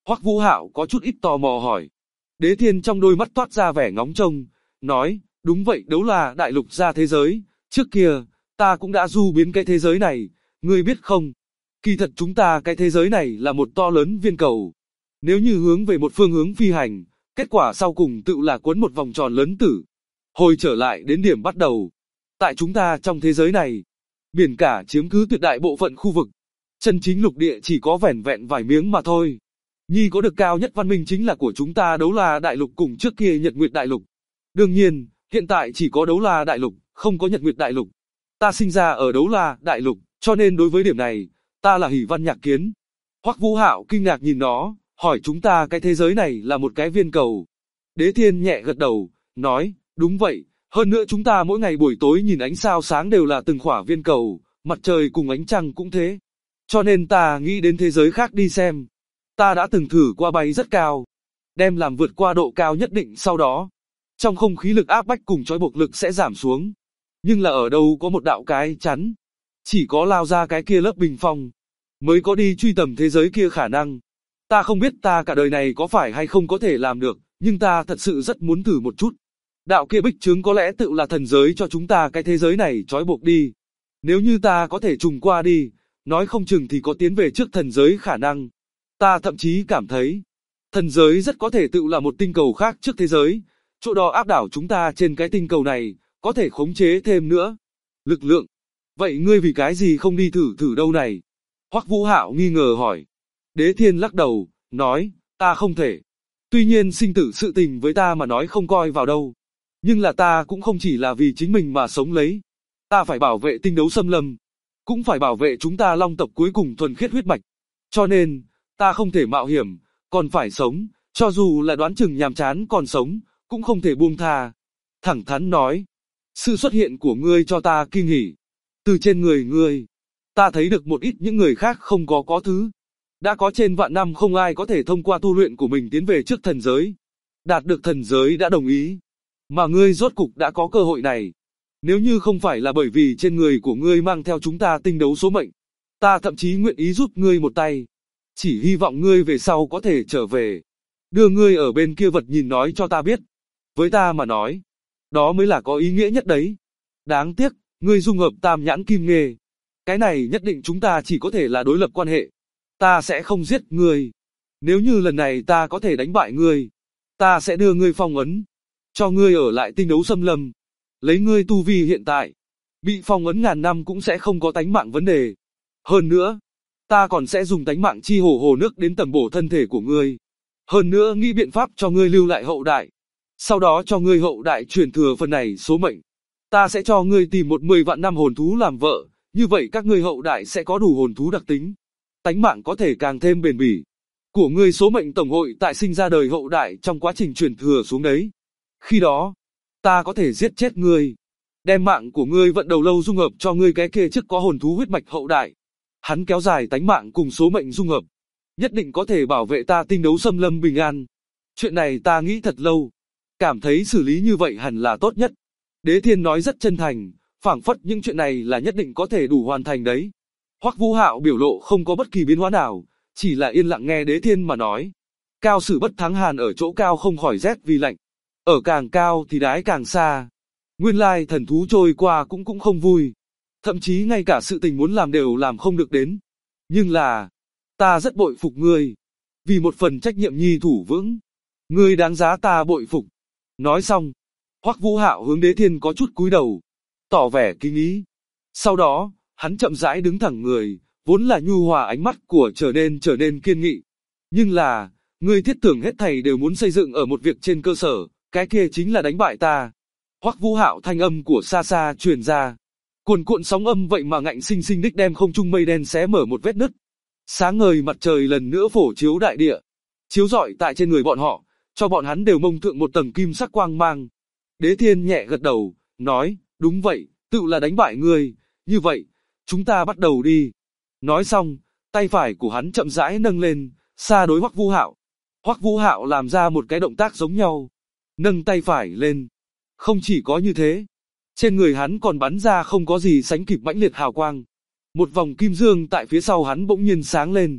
Hoắc Vũ Hạo có chút ít tò mò hỏi. Đế Thiên trong đôi mắt toát ra vẻ ngóng trông, nói, đúng vậy, Đấu La Đại Lục ra thế giới, trước kia, ta cũng đã du biến cái thế giới này, ngươi biết không? Kỳ thật chúng ta cái thế giới này là một to lớn viên cầu. Nếu như hướng về một phương hướng phi hành, kết quả sau cùng tự là cuốn một vòng tròn lớn tử. Hồi trở lại đến điểm bắt đầu. Tại chúng ta trong thế giới này, biển cả chiếm cứ tuyệt đại bộ phận khu vực. Chân chính lục địa chỉ có vẻn vẹn vài miếng mà thôi. Nhi có được cao nhất văn minh chính là của chúng ta Đấu La Đại Lục cùng trước kia Nhật Nguyệt Đại Lục. Đương nhiên, hiện tại chỉ có Đấu La Đại Lục, không có Nhật Nguyệt Đại Lục. Ta sinh ra ở Đấu La Đại Lục, cho nên đối với điểm này, ta là Hỉ Văn Nhạc Kiến. Hoắc Vũ Hạo kinh ngạc nhìn nó, hỏi chúng ta cái thế giới này là một cái viên cầu. Đế Thiên nhẹ gật đầu, nói, đúng vậy, hơn nữa chúng ta mỗi ngày buổi tối nhìn ánh sao sáng đều là từng khỏa viên cầu, mặt trời cùng ánh trăng cũng thế. Cho nên ta nghĩ đến thế giới khác đi xem. Ta đã từng thử qua bay rất cao, đem làm vượt qua độ cao nhất định sau đó. Trong không khí lực áp bách cùng trói buộc lực sẽ giảm xuống. Nhưng là ở đâu có một đạo cái chắn. Chỉ có lao ra cái kia lớp bình phong, mới có đi truy tầm thế giới kia khả năng. Ta không biết ta cả đời này có phải hay không có thể làm được, nhưng ta thật sự rất muốn thử một chút. Đạo kia bích trướng có lẽ tự là thần giới cho chúng ta cái thế giới này trói buộc đi. Nếu như ta có thể trùng qua đi, nói không chừng thì có tiến về trước thần giới khả năng. Ta thậm chí cảm thấy, thần giới rất có thể tự là một tinh cầu khác trước thế giới, chỗ đó áp đảo chúng ta trên cái tinh cầu này, có thể khống chế thêm nữa. Lực lượng. Vậy ngươi vì cái gì không đi thử đâu này? Hoắc Vũ Hạo nghi ngờ hỏi. Đế Thiên lắc đầu, nói, ta không thể. Tuy nhiên sinh tử sự tình với ta mà nói không coi vào đâu. Nhưng là ta cũng không chỉ là vì chính mình mà sống lấy. Ta phải bảo vệ tinh đấu xâm lâm. Cũng phải bảo vệ chúng ta long tộc cuối cùng thuần khiết huyết mạch. Cho nên, ta không thể mạo hiểm, còn phải sống, cho dù là đoán chừng nhàm chán còn sống, cũng không thể buông tha. Thẳng thắn nói, sự xuất hiện của ngươi cho ta kinh hỉ. Từ trên người ngươi, ta thấy được một ít những người khác không có thứ. Đã có trên vạn năm không ai có thể thông qua tu luyện của mình tiến về trước thần giới. Đạt được thần giới đã đồng ý. Mà ngươi rốt cục đã có cơ hội này. Nếu như không phải là bởi vì trên người của ngươi mang theo chúng ta tinh đấu số mệnh, ta thậm chí nguyện ý giúp ngươi một tay. Chỉ hy vọng ngươi về sau có thể trở về. Đưa ngươi ở bên kia vật nhìn nói cho ta biết. Với ta mà nói, đó mới là có ý nghĩa nhất đấy. Đáng tiếc, ngươi dung hợp tam nhãn kim nghê. Cái này nhất định chúng ta chỉ có thể là đối lập quan hệ. Ta sẽ không giết ngươi. Nếu như lần này ta có thể đánh bại ngươi, ta sẽ đưa ngươi phong ấn. Cho ngươi ở lại tinh đấu xâm lâm. Lấy ngươi tu vi hiện tại. Bị phong ấn ngàn năm cũng sẽ không có tánh mạng vấn đề. Hơn nữa, ta còn sẽ dùng tánh mạng chi hồ nước đến tầm bổ thân thể của ngươi. Hơn nữa nghĩ biện pháp cho ngươi lưu lại hậu đại. Sau đó cho ngươi hậu đại truyền thừa phần này số mệnh. Ta sẽ cho ngươi tìm một 10 vạn năm hồn thú làm vợ. Như vậy các ngươi hậu đại sẽ có đủ hồn thú đặc tính. Tánh mạng có thể càng thêm bền bỉ. Của ngươi số mệnh tổng hội tại sinh ra đời hậu đại trong quá trình truyền thừa xuống đấy. Khi đó, ta có thể giết chết ngươi. Đem mạng của ngươi vận đầu lâu dung hợp cho ngươi cái kia trước có hồn thú huyết mạch hậu đại. Hắn kéo dài tánh mạng cùng số mệnh dung hợp. Nhất định có thể bảo vệ ta tinh đấu xâm lâm bình an. Chuyện này ta nghĩ thật lâu. Cảm thấy xử lý như vậy hẳn là tốt nhất. Đế Thiên nói rất chân thành, phảng phất những chuyện này là nhất định có thể đủ hoàn thành đấy. Hoắc Vũ Hạo biểu lộ không có bất kỳ biến hóa nào, chỉ là yên lặng nghe Đế Thiên mà nói. Cao sử bất thắng hàn ở chỗ cao không khỏi rét vì lạnh. Ở càng cao thì đái càng xa. Nguyên lai thần thú trôi qua cũng không vui. Thậm chí ngay cả sự tình muốn làm đều làm không được đến. Nhưng là, ta rất bội phục ngươi. Vì một phần trách nhiệm nhi thủ vững. Ngươi đáng giá ta bội phục. Nói xong, Hoắc Vũ Hạo hướng Đế Thiên có chút cúi đầu, tỏ vẻ kính ý. Sau đó, hắn chậm rãi đứng thẳng người, vốn là nhu hòa ánh mắt của trở nên kiên nghị. Nhưng là, ngươi thiết tưởng hết thảy đều muốn xây dựng ở một việc trên cơ sở, cái kia chính là đánh bại ta. Hoắc Vũ Hạo thanh âm của xa xa truyền ra. Cuồn cuộn sóng âm vậy mà ngạnh sinh sinh đích đem không trung mây đen xé mở một vết nứt. Sáng ngời mặt trời lần nữa phổ chiếu đại địa, chiếu rọi tại trên người bọn họ, cho bọn hắn đều mông thượng một tầng kim sắc quang mang. Đế Thiên nhẹ gật đầu, nói, đúng vậy, tự là đánh bại ngươi, như vậy, chúng ta bắt đầu đi. Nói xong, tay phải của hắn chậm rãi nâng lên, xa đối Hoắc Vũ Hạo. Hoắc Vũ Hạo làm ra một cái động tác giống nhau, nâng tay phải lên. Không chỉ có như thế, trên người hắn còn bắn ra không có gì sánh kịp mãnh liệt hào quang. Một vòng kim dương tại phía sau hắn bỗng nhiên sáng lên.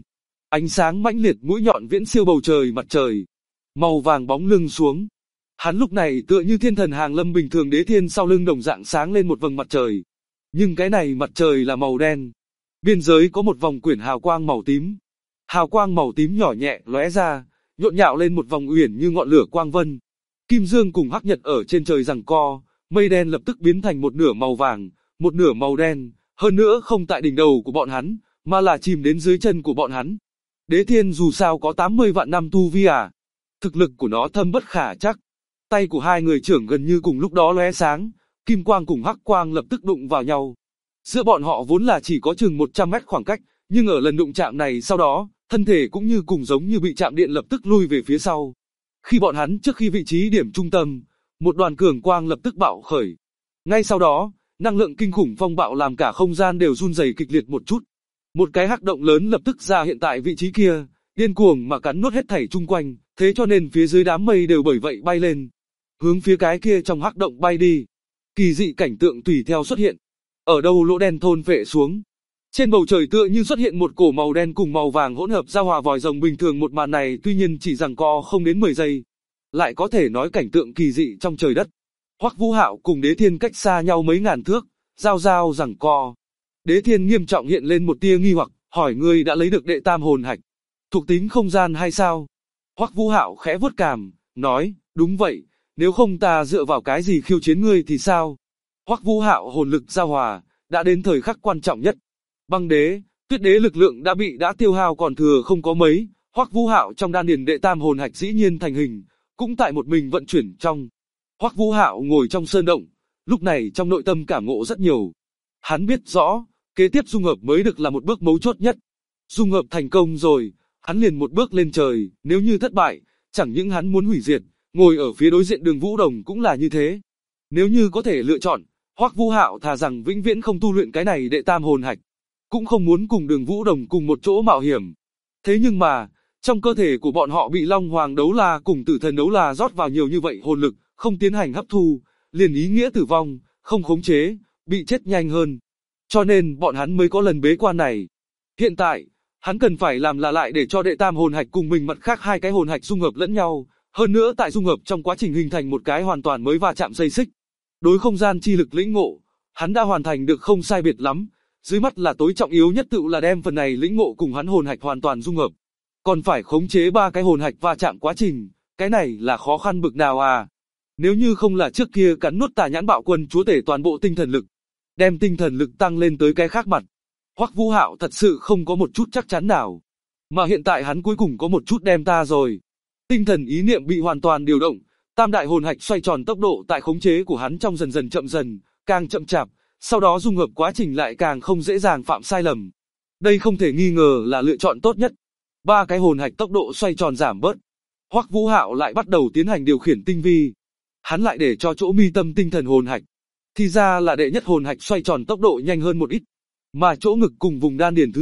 Ánh sáng mãnh liệt mũi nhọn viễn siêu bầu trời mặt trời. Màu vàng bóng lưng xuống. Hắn lúc này tựa như thiên thần hàng lâm bình thường, Đế Thiên sau lưng đồng dạng sáng lên một vầng mặt trời. Nhưng cái này mặt trời là màu đen. Biên giới có một vòng quyển hào quang màu tím. Hào quang màu tím nhỏ nhẹ lóe ra, nhộn nhạo lên một vòng uyển như ngọn lửa quang vân. Kim dương cùng hắc nhật ở trên trời giằng co, mây đen lập tức biến thành một nửa màu vàng, một nửa màu đen, hơn nữa không tại đỉnh đầu của bọn hắn, mà là chìm đến dưới chân của bọn hắn. Đế Thiên dù sao có 80 vạn năm tu vi à. Thực lực của nó thâm bất khả trắc. Tay của hai người trưởng gần như cùng lúc đó lóe sáng, kim quang cùng hắc quang lập tức đụng vào nhau. Giữa bọn họ vốn là chỉ có chừng 100 mét khoảng cách, nhưng ở lần đụng chạm này sau đó, thân thể cũng như cùng giống như bị chạm điện lập tức lui về phía sau. Khi bọn hắn trước khi vị trí điểm trung tâm, một đoàn cường quang lập tức bạo khởi. Ngay sau đó, năng lượng kinh khủng phong bạo làm cả không gian đều run rẩy kịch liệt một chút. Một cái hắc động lớn lập tức ra hiện tại vị trí kia, điên cuồng mà cắn nuốt hết thảy chung quanh, thế cho nên phía dưới đám mây đều bởi vậy bay lên, hướng phía cái kia trong hắc động bay đi. Kỳ dị cảnh tượng tùy theo xuất hiện. Ở đâu lỗ đen thôn phệ xuống. Trên bầu trời tựa như xuất hiện một cổ màu đen cùng màu vàng hỗn hợp giao hòa vòi rồng bình thường, một màn này tuy nhiên chỉ giằng co không đến 10 giây, lại có thể nói cảnh tượng kỳ dị trong trời đất. Hoắc Vũ Hạo cùng Đế Thiên cách xa nhau mấy ngàn thước, giao giằng co. Đế Thiên nghiêm trọng hiện lên một tia nghi hoặc, hỏi: ngươi đã lấy được đệ tam hồn hạch, thuộc tính không gian hay sao? Hoắc Vũ Hạo khẽ vuốt cằm, nói: đúng vậy, nếu không ta dựa vào cái gì khiêu chiến ngươi thì sao? Hoắc Vũ Hạo hồn lực giao hòa, đã đến thời khắc quan trọng nhất. Băng đế, tuyết đế lực lượng đã tiêu hao còn thừa không có mấy, Hoắc Vũ Hạo trong đan điền đệ tam hồn hạch dĩ nhiên thành hình, cũng tại một mình vận chuyển trong. Hoắc Vũ Hạo ngồi trong sơn động, lúc này trong nội tâm cảm ngộ rất nhiều. Hắn biết rõ, kế tiếp dung hợp mới được là một bước mấu chốt nhất. Dung hợp thành công rồi, hắn liền một bước lên trời, nếu như thất bại, chẳng những hắn muốn hủy diệt, ngồi ở phía đối diện Đường Vũ Đồng cũng là như thế. Nếu như có thể lựa chọn, Hoắc Vũ Hạo thà rằng vĩnh viễn không tu luyện cái này đệ tam hồn hạch, cũng không muốn cùng Đường Vũ Đồng cùng một chỗ mạo hiểm. Thế nhưng mà, trong cơ thể của bọn họ bị Long Hoàng đấu la cùng Tử Thần đấu la rót vào nhiều như vậy hồn lực, không tiến hành hấp thu, liền ý nghĩa tử vong, không khống chế, bị chết nhanh hơn. Cho nên bọn hắn mới có lần bế quan này. Hiện tại, hắn cần phải làm là lại để cho đệ tam hồn hạch cùng mình mặt khác hai cái hồn hạch dung hợp lẫn nhau, hơn nữa tại dung hợp trong quá trình hình thành một cái hoàn toàn mới va chạm dây xích. Đối không gian chi lực lĩnh ngộ, hắn đã hoàn thành được không sai biệt lắm, dưới mắt là tối trọng yếu nhất tự là đem phần này lĩnh ngộ cùng hắn hồn hạch hoàn toàn dung hợp. Còn phải khống chế ba cái hồn hạch va chạm quá trình, cái này là khó khăn bực nào à. Nếu như không là trước kia cắn nuốt Tà Nhãn Bạo Quân chúa tể toàn bộ tinh thần lực, đem tinh thần lực tăng lên tới cái khác mặt, Hoắc Vũ Hạo thật sự không có một chút chắc chắn nào. Mà hiện tại hắn cuối cùng có một chút đem ta rồi. Tinh thần ý niệm bị hoàn toàn điều động, tam đại hồn hạch xoay tròn, tốc độ tại khống chế của hắn trong dần dần chậm dần, càng chậm chạp, sau đó dung hợp quá trình lại càng không dễ dàng phạm sai lầm. Đây không thể nghi ngờ là lựa chọn tốt nhất. Ba cái hồn hạch tốc độ xoay tròn giảm bớt. Hoắc Vũ Hạo lại bắt đầu tiến hành điều khiển tinh vi. Hắn lại để cho chỗ mi tâm tinh thần hồn hạch, thì ra là đệ nhất hồn hạch xoay tròn tốc độ nhanh hơn một ít, mà chỗ ngực cùng vùng đan điền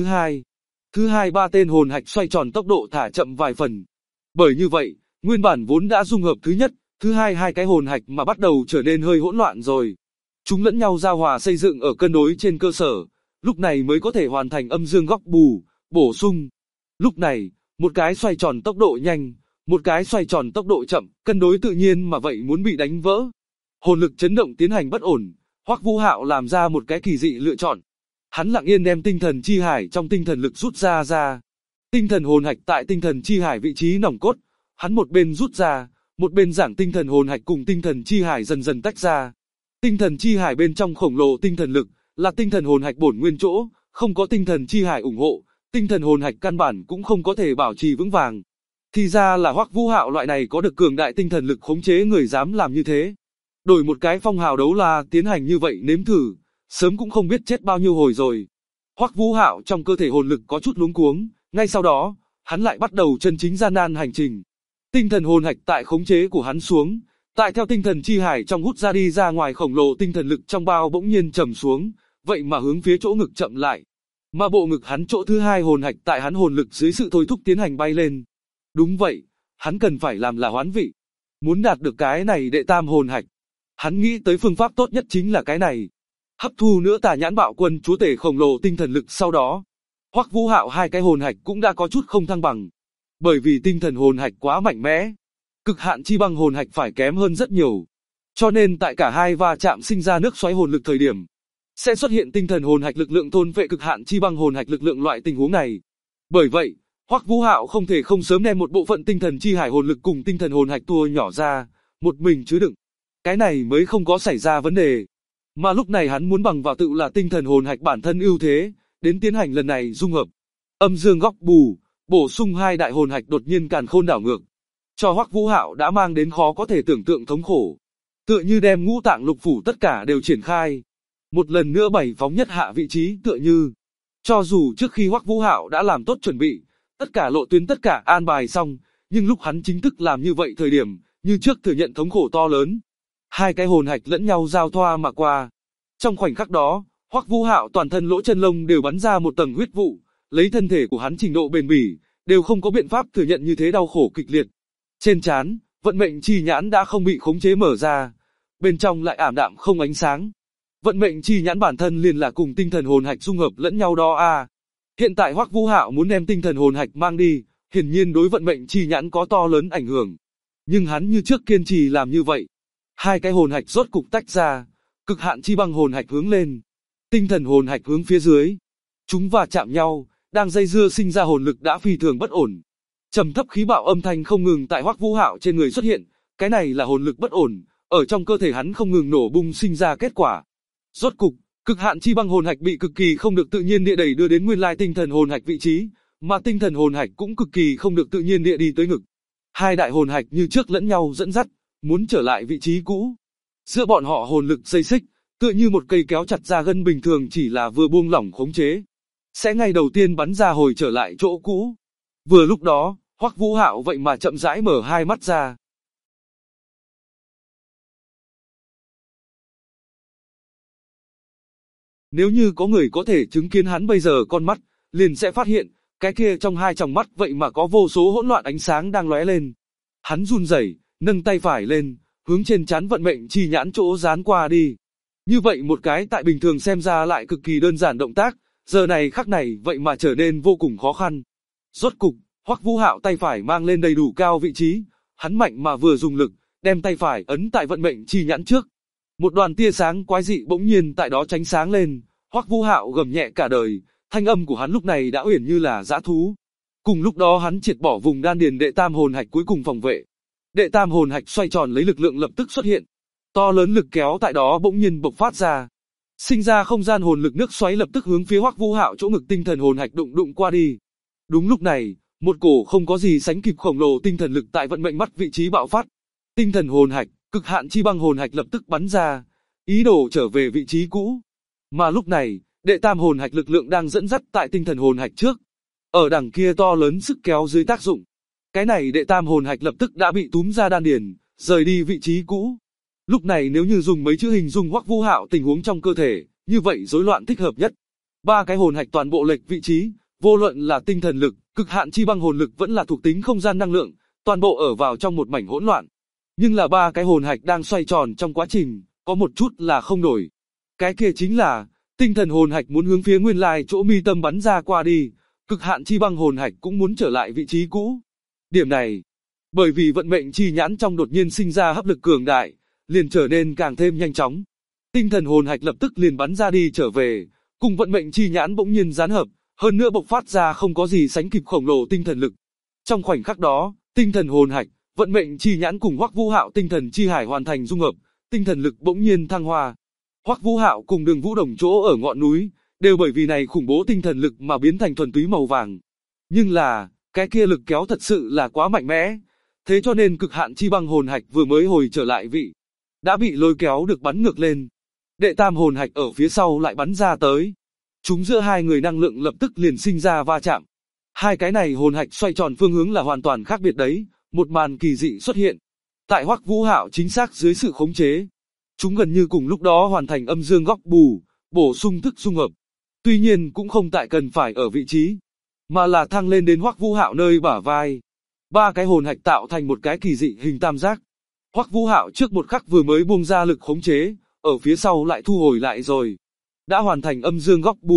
thứ hai ba tên hồn hạch xoay tròn tốc độ thả chậm vài phần. Bởi như vậy, nguyên bản vốn đã dung hợp thứ nhất, thứ hai hai cái hồn hạch mà bắt đầu trở nên hơi hỗn loạn rồi. Chúng lẫn nhau giao hòa xây dựng ở cân đối trên cơ sở, lúc này mới có thể hoàn thành âm dương góc bù, bổ sung. Lúc này, một cái xoay tròn tốc độ nhanh, một cái xoay tròn tốc độ chậm, cân đối tự nhiên mà vậy muốn bị đánh vỡ. Hồn lực chấn động tiến hành bất ổn, Hoắc Vũ Hạo làm ra một cái kỳ dị lựa chọn. Hắn lặng yên đem tinh thần chi hải trong tinh thần lực rút ra. Tinh thần hồn hạch tại tinh thần chi hải vị trí nòng cốt, hắn một bên rút ra, một bên giảng tinh thần hồn hạch cùng tinh thần chi hải dần dần tách ra. Tinh thần chi hải bên trong khổng lồ tinh thần lực, là tinh thần hồn hạch bổn nguyên chỗ, không có tinh thần chi hải ủng hộ, tinh thần hồn hạch căn bản cũng không có thể bảo trì vững vàng. Thì ra là Hoắc Vũ Hạo loại này có được cường đại tinh thần lực khống chế người dám làm như thế. Đổi một cái phong hào đấu la tiến hành như vậy nếm thử, sớm cũng không biết chết bao nhiêu hồi rồi. Hoắc Vũ Hạo trong cơ thể hồn lực có chút luống cuống, ngay sau đó, hắn lại bắt đầu chân chính gian nan hành trình. Tinh thần hồn hạch tại khống chế của hắn xuống, tại theo tinh thần chi hải trong hút ra đi ra ngoài, khổng lồ tinh thần lực trong bao bỗng nhiên trầm xuống, vậy mà hướng phía chỗ ngực chậm lại. Mà bộ ngực hắn chỗ thứ hai hồn hạch tại hắn hồn lực dưới sự thôi thúc tiến hành bay lên. Đúng vậy, hắn cần phải làm là hoán vị. Muốn đạt được cái này đệ tam hồn hạch, hắn nghĩ tới phương pháp tốt nhất chính là cái này. Hấp thu nữa Tà Nhãn Bạo Quân chúa tể khổng lồ tinh thần lực, sau đó Hoắc Vũ Hạo hai cái hồn hạch cũng đã có chút không thăng bằng. Bởi vì tinh thần hồn hạch quá mạnh mẽ, cực hạn chi băng hồn hạch phải kém hơn rất nhiều. Cho nên tại cả hai va chạm sinh ra nước xoáy hồn lực thời điểm, sẽ xuất hiện tinh thần hồn hạch lực lượng thôn phệ cực hạn chi băng hồn hạch lực lượng loại tình huống này. Bởi vậy, Hoắc Vũ Hạo không thể không sớm đem một bộ phận tinh thần chi hải hồn lực cùng tinh thần hồn hạch tua nhỏ ra, một mình chứa đựng. Cái này mới không có xảy ra vấn đề. Mà lúc này hắn muốn bằng vào tự là tinh thần hồn hạch bản thân ưu thế, đến tiến hành lần này dung hợp. Âm dương góc bù, bổ sung hai đại hồn hạch đột nhiên càn khôn đảo ngược, cho Hoắc Vũ Hạo đã mang đến khó có thể tưởng tượng thống khổ. Tựa như đem ngũ tạng lục phủ tất cả đều triển khai. Một lần nữa bảy phóng nhất hạ vị trí tựa như. Cho dù trước khi Hoắc Vũ Hạo đã làm tốt chuẩn bị, tất cả lộ tuyến tất cả an bài xong, nhưng lúc hắn chính thức làm như vậy thời điểm, như trước thừa nhận thống khổ to lớn. Hai cái hồn hạch lẫn nhau giao thoa mà qua. Trong khoảnh khắc đó, Hoắc Vũ Hạo toàn thân lỗ chân lông đều bắn ra một tầng huyết vụ, lấy thân thể của hắn trình độ bền bỉ, đều không có biện pháp thừa nhận như thế đau khổ kịch liệt. Trên trán, vận mệnh chi nhãn đã không bị khống chế mở ra, bên trong lại ảm đạm không ánh sáng. Vận mệnh chi nhãn bản thân liền là cùng tinh thần hồn hạch dung hợp lẫn nhau đó à. Hiện tại Hoắc Vũ Hạo muốn đem tinh thần hồn hạch mang đi, hiển nhiên đối vận mệnh chi nhãn có to lớn ảnh hưởng. Nhưng hắn như trước kiên trì làm như vậy. Hai cái hồn hạch rốt cục tách ra, cực hạn chi băng hồn hạch hướng lên, tinh thần hồn hạch hướng phía dưới. Chúng va chạm nhau, đang dây dưa sinh ra hồn lực đã phi thường bất ổn. Trầm thấp khí bạo âm thanh không ngừng tại Hoắc Vũ Hạo trên người xuất hiện, cái này là hồn lực bất ổn, ở trong cơ thể hắn không ngừng nổ bung sinh ra kết quả. Rốt cục, cực hạn chi băng hồn hạch bị cực kỳ không được tự nhiên địa đẩy đưa đến nguyên lai tinh thần hồn hạch vị trí, mà tinh thần hồn hạch cũng cực kỳ không được tự nhiên địa đi tới ngực. Hai đại hồn hạch như trước lẫn nhau dẫn dắt, muốn trở lại vị trí cũ. Giữa bọn họ hồn lực dây xích, tựa như một cây kéo chặt ra gân bình thường chỉ là vừa buông lỏng khống chế, sẽ ngay đầu tiên bắn ra hồi trở lại chỗ cũ. Vừa lúc đó, Hoắc Vũ Hạo vậy mà chậm rãi mở hai mắt ra. Nếu như có người có thể chứng kiến hắn bây giờ con mắt, liền sẽ phát hiện, cái kia trong hai tròng mắt vậy mà có vô số hỗn loạn ánh sáng đang lóe lên. Hắn run rẩy, nâng tay phải lên, hướng trên trán vận mệnh chi nhãn chỗ dán qua đi. Như vậy một cái tại bình thường xem ra lại cực kỳ đơn giản động tác, giờ này khắc này vậy mà trở nên vô cùng khó khăn. Rốt cục, Hoắc Vũ Hạo tay phải mang lên đầy đủ cao vị trí, hắn mạnh mà vừa dùng lực, đem tay phải ấn tại vận mệnh chi nhãn trước. Một đoàn tia sáng quái dị bỗng nhiên tại đó tránh sáng lên, Hoắc Vũ Hạo gầm nhẹ cả đời, thanh âm của hắn lúc này đã uyển như là dã thú. Cùng lúc đó hắn triệt bỏ vùng đan điền đệ tam hồn hạch cuối cùng phòng vệ. Đệ tam hồn hạch xoay tròn lấy lực lượng lập tức xuất hiện. To lớn lực kéo tại đó bỗng nhiên bộc phát ra. Sinh ra không gian hồn lực nước xoáy lập tức hướng phía Hoắc Vũ Hạo chỗ ngực tinh thần hồn hạch đụng qua đi. Đúng lúc này, một cổ không có gì sánh kịp khổng lồ tinh thần lực tại vận mệnh mắt vị trí bạo phát. Tinh thần hồn hạch, cực hạn chi băng hồn hạch lập tức bắn ra, ý đồ trở về vị trí cũ. Mà lúc này, đệ tam hồn hạch lực lượng đang dẫn dắt tại tinh thần hồn hạch trước. Ở đằng kia to lớn sức kéo dưới tác dụng. Cái này đệ tam hồn hạch lập tức đã bị túm ra đan điền, rời đi vị trí cũ. Lúc này nếu như dùng mấy chữ hình dung Hoắc Vũ Hạo tình huống trong cơ thể, như vậy rối loạn thích hợp nhất. Ba cái hồn hạch toàn bộ lệch vị trí, vô luận là tinh thần lực, cực hạn chi băng hồn lực vẫn là thuộc tính không gian năng lượng, toàn bộ ở vào trong một mảnh hỗn loạn. Nhưng là ba cái hồn hạch đang xoay tròn trong quá trình, có một chút là không đổi. Cái kia chính là, tinh thần hồn hạch muốn hướng phía nguyên lai chỗ mi tâm bắn ra qua đi, cực hạn chi băng hồn hạch cũng muốn trở lại vị trí cũ. Điểm này, bởi vì vận mệnh chi nhãn trong đột nhiên sinh ra hấp lực cường đại, liền trở nên càng thêm nhanh chóng. Tinh thần hồn hạch lập tức liền bắn ra đi trở về, cùng vận mệnh chi nhãn bỗng nhiên gián hợp, hơn nữa bộc phát ra không có gì sánh kịp khổng lồ tinh thần lực. Trong khoảnh khắc đó, tinh thần hồn hạch, vận mệnh chi nhãn cùng Hoắc Vũ Hạo tinh thần chi hải hoàn thành dung hợp, tinh thần lực bỗng nhiên thăng hoa. Hoắc Vũ Hạo cùng Đường Vũ Đồng chỗ ở ngọn núi, đều bởi vì này khủng bố tinh thần lực mà biến thành thuần túy màu vàng. Nhưng là, cái kia lực kéo thật sự là quá mạnh mẽ, thế cho nên cực hạn chi băng hồn hạch vừa mới hồi trở lại vị, đã bị lôi kéo được bắn ngược lên. Đệ tam hồn hạch ở phía sau lại bắn ra tới. Chúng giữa hai người năng lượng lập tức liền sinh ra va chạm. Hai cái này hồn hạch xoay tròn phương hướng là hoàn toàn khác biệt đấy, một màn kỳ dị xuất hiện. Tại Hoắc Vũ Hạo chính xác dưới sự khống chế, chúng gần như cùng lúc đó hoàn thành âm dương góc bù, bổ sung thức dung hợp. Tuy nhiên cũng không tại cần phải ở vị trí, mà là thăng lên đến Hoắc Vũ Hạo nơi bả vai. Ba cái hồn hạch tạo thành một cái kỳ dị hình tam giác. Hoắc Vũ Hạo trước một khắc vừa mới buông ra lực khống chế, ở phía sau lại thu hồi lại rồi. Đã hoàn thành âm dương góc bù,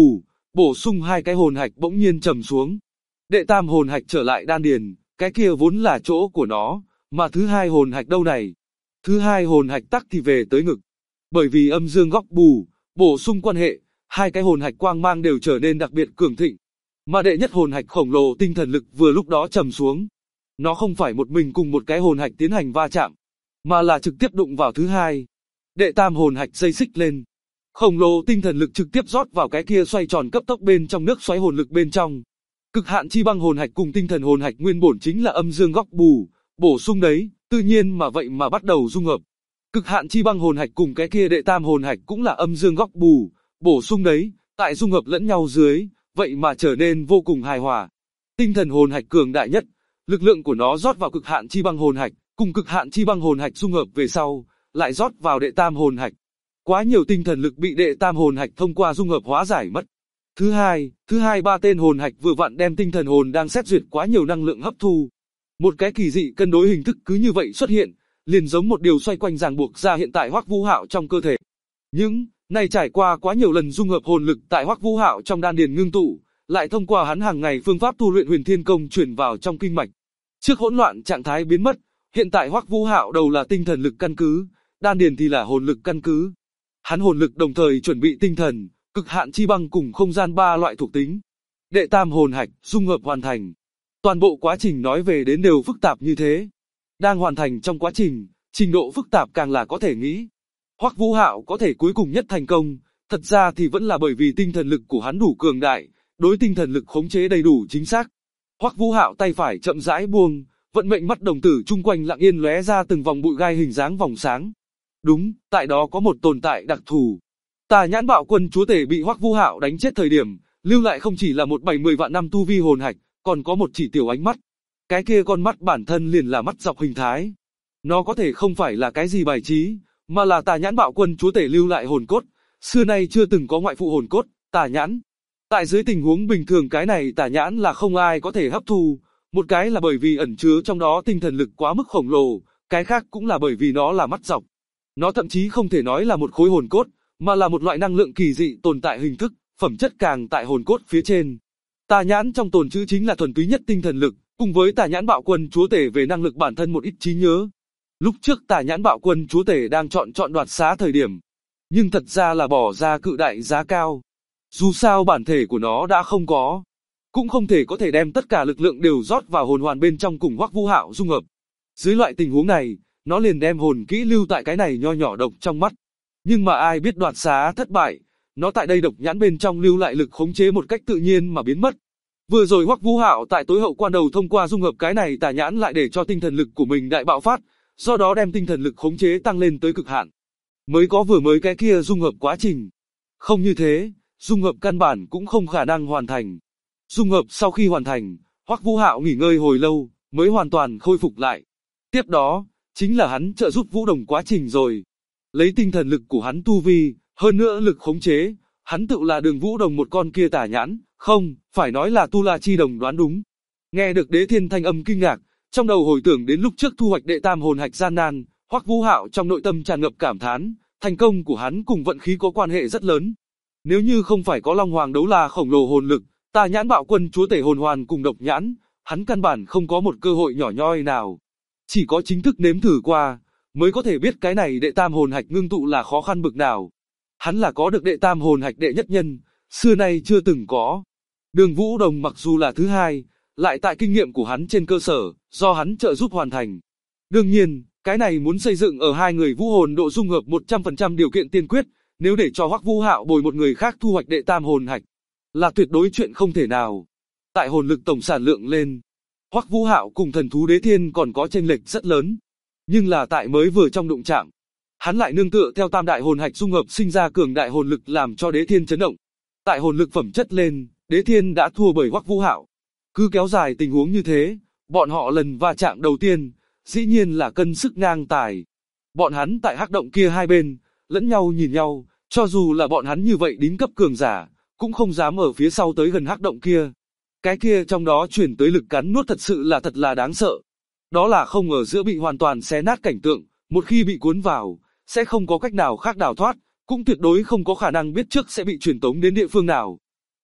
bổ sung 2 cái hồn hạch bỗng nhiên trầm xuống. Đệ tam hồn hạch trở lại đan điền, cái kia vốn là chỗ của nó, mà thứ 2 hồn hạch đâu này? Thứ 2 hồn hạch tắc thì về tới ngực. Bởi vì âm dương góc bù, bổ sung quan hệ, 2 cái hồn hạch quang mang đều trở nên đặc biệt cường thịnh. Mà đệ nhất hồn hạch khổng lồ tinh thần lực vừa lúc đó trầm xuống. Nó không phải một mình cùng một cái hồn hạch tiến hành va chạm, mà là trực tiếp đụng vào thứ 2. Đệ tam hồn hạch dây xích lên. Khổng lồ tinh thần lực trực tiếp rót vào cái kia xoay tròn cấp tốc bên trong nước xoáy hồn lực bên trong. Cực hạn chi băng hồn hạch cùng tinh thần hồn hạch nguyên bổn chính là âm dương góc bù, bổ sung đấy, tự nhiên mà vậy mà bắt đầu dung hợp. Cực hạn chi băng hồn hạch cùng cái kia đệ tam hồn hạch cũng là âm dương góc bù, bổ sung đấy, tại dung hợp lẫn nhau dưới, vậy mà trở nên vô cùng hài hòa. Tinh thần hồn hạch cường đại nhất, lực lượng của nó rót vào cực hạn chi băng hồn hạch, cùng cực hạn chi băng hồn hạch dung hợp về sau, lại rót vào đệ tam hồn hạch. Quá nhiều tinh thần lực bị đệ tam hồn hạch thông qua dung hợp hóa giải mất. Thứ hai 3 tên hồn hạch vừa vặn đem tinh thần hồn đang xét duyệt quá nhiều năng lượng hấp thu. Một cái kỳ dị cân đối hình thức cứ như vậy xuất hiện, liền giống một điều xoay quanh ràng buộc ra hiện tại Hoắc Vũ Hạo trong cơ thể. Nhưng này trải qua quá nhiều lần dung hợp hồn lực tại Hoắc Vũ Hạo trong đan điền ngưng tụ, lại thông qua hắn hàng ngày phương pháp tu luyện Huyền Thiên Công chuyển vào trong kinh mạch. Trước hỗn loạn trạng thái biến mất, hiện tại Hoắc Vũ Hạo đầu là tinh thần lực căn cứ, đan điền thì là hồn lực căn cứ. Hắn hồn lực đồng thời chuẩn bị tinh thần, cực hạn chi băng cùng không gian 3 loại thuộc tính. Đệ tam hồn hạch dung hợp hoàn thành. Toàn bộ quá trình nói về đến đều phức tạp như thế. Đang hoàn thành trong quá trình, trình độ phức tạp càng là có thể nghĩ. Hoắc Vũ Hạo có thể cuối cùng nhất thành công, thật ra thì vẫn là bởi vì tinh thần lực của hắn đủ cường đại, đối tinh thần lực khống chế đầy đủ chính xác. Hoắc Vũ Hạo tay phải chậm rãi buông, vận mệnh mắt đồng tử chung quanh lặng yên lóe ra từng vòng bụi gai hình dáng vòng sáng. Đúng, tại đó có một tồn tại đặc thù. Tà Nhãn Bạo Quân chúa tể bị Hoắc Vũ Hạo đánh chết thời điểm, lưu lại không chỉ là một 70 vạn năm tu vi hồn hạch, còn có một chỉ tiểu ánh mắt. Cái kia con mắt bản thân liền là mắt dọc hình thái. Nó có thể không phải là cái gì bài trí, mà là Tà Nhãn Bạo Quân chúa tể lưu lại hồn cốt, xưa nay chưa từng có ngoại phụ hồn cốt, Tà Nhãn. Tại dưới tình huống bình thường cái này Tà Nhãn là không ai có thể hấp thu, một cái là bởi vì ẩn chứa trong đó tinh thần lực quá mức khổng lồ, cái khác cũng là bởi vì nó là mắt dọc. Nó thậm chí không thể nói là một khối hồn cốt, mà là một loại năng lượng kỳ dị tồn tại hình thức, phẩm chất càng tại hồn cốt phía trên. Tà Nhãn trong tồn trữ chính là thuần túy nhất tinh thần lực, cùng với Tà Nhãn Bạo Quân chúa tể về năng lực bản thân một ít trí nhớ. Lúc trước Tà Nhãn Bạo Quân chúa tể đang chọn đoạt xá thời điểm, nhưng thật ra là bỏ ra cự đại giá cao. Dù sao bản thể của nó đã không có, cũng không thể có thể đem tất cả lực lượng đều rót vào hồn hoàn bên trong cùng Hoắc Vũ Hạo dung hợp. Dưới loại tình huống này, nó liền đem hồn kỹ lưu tại cái này nho nhỏ độc trong mắt. Nhưng mà ai biết đoạt xá thất bại, nó tại đây độc nhãn bên trong lưu lại lực khống chế một cách tự nhiên mà biến mất. Vừa rồi Hoắc Vũ Hạo tại tối hậu quan đầu thông qua dung hợp cái này Tà Nhãn lại để cho tinh thần lực của mình đại bạo phát, do đó đem tinh thần lực khống chế tăng lên tới cực hạn. Mới có vừa mới cái kia dung hợp quá trình. Không như thế, dung hợp căn bản cũng không khả năng hoàn thành. Dung hợp sau khi hoàn thành, Hoắc Vũ Hạo nghỉ ngơi hồi lâu, mới hoàn toàn khôi phục lại. Tiếp đó, chính là hắn trợ giúp Vũ Đồng quá trình rồi. Lấy tinh thần lực của hắn tu vi, hơn nữa lực khống chế, hắn tự là Đường Vũ Đồng một con kia Tà Nhãn, không, phải nói là Tu La Chi Đồng đoán đúng. Nghe được Đế Thiên thanh âm kinh ngạc, trong đầu hồi tưởng đến lúc trước thu hoạch đệ tam hồn hạch gian nan, Hoắc Vũ Hạo trong nội tâm tràn ngập cảm thán, thành công của hắn cùng vận khí có quan hệ rất lớn. Nếu như không phải có Long Hoàng đấu la khổng lồ hồn lực, Tà Nhãn Bạo Quân chúa tể hồn hoàn cùng độc nhãn, hắn căn bản không có một cơ hội nhỏ nhoi nào. Chỉ có chính thức nếm thử qua, mới có thể biết cái này đệ tam hồn hạch ngưng tụ là khó khăn bực nào. Hắn là có được đệ tam hồn hạch đệ nhất nhân, xưa nay chưa từng có. Đường Vũ Đồng mặc dù là thứ hai, lại tại kinh nghiệm của hắn trên cơ sở, do hắn trợ giúp hoàn thành. Đương nhiên, cái này muốn xây dựng ở hai người vũ hồn độ dung hợp 100% điều kiện tiên quyết, nếu để cho Hoắc Vũ Hạo bồi một người khác thu hoạch đệ tam hồn hạch, là tuyệt đối chuyện không thể nào. Tại hồn lực tổng sản lượng lên, Hoắc Vũ Hạo cùng thần thú Đế Thiên còn có chênh lệch rất lớn, nhưng là tại mới vừa trong đụng chạm, hắn lại nương tựa theo tam đại hồn hạch dung hợp sinh ra cường đại hồn lực làm cho Đế Thiên chấn động. Tại hồn lực phẩm chất lên, Đế Thiên đã thua bởi Hoắc Vũ Hạo. Cứ kéo dài tình huống như thế, bọn họ lần va chạm đầu tiên, dĩ nhiên là cân sức ngang tài. Bọn hắn tại hắc động kia hai bên, lẫn nhau nhìn nhau, cho dù là bọn hắn như vậy đính cấp cường giả, cũng không dám ở phía sau tới gần hắc động kia. Cái kia trong đó chuyển tới lực cắn nuốt thật là đáng sợ. Đó là không ở giữa bị hoàn toàn xé nát cảnh tượng, một khi bị cuốn vào, sẽ không có cách nào khác đào thoát, cũng tuyệt đối không có khả năng biết trước sẽ bị truyền tống đến địa phương nào.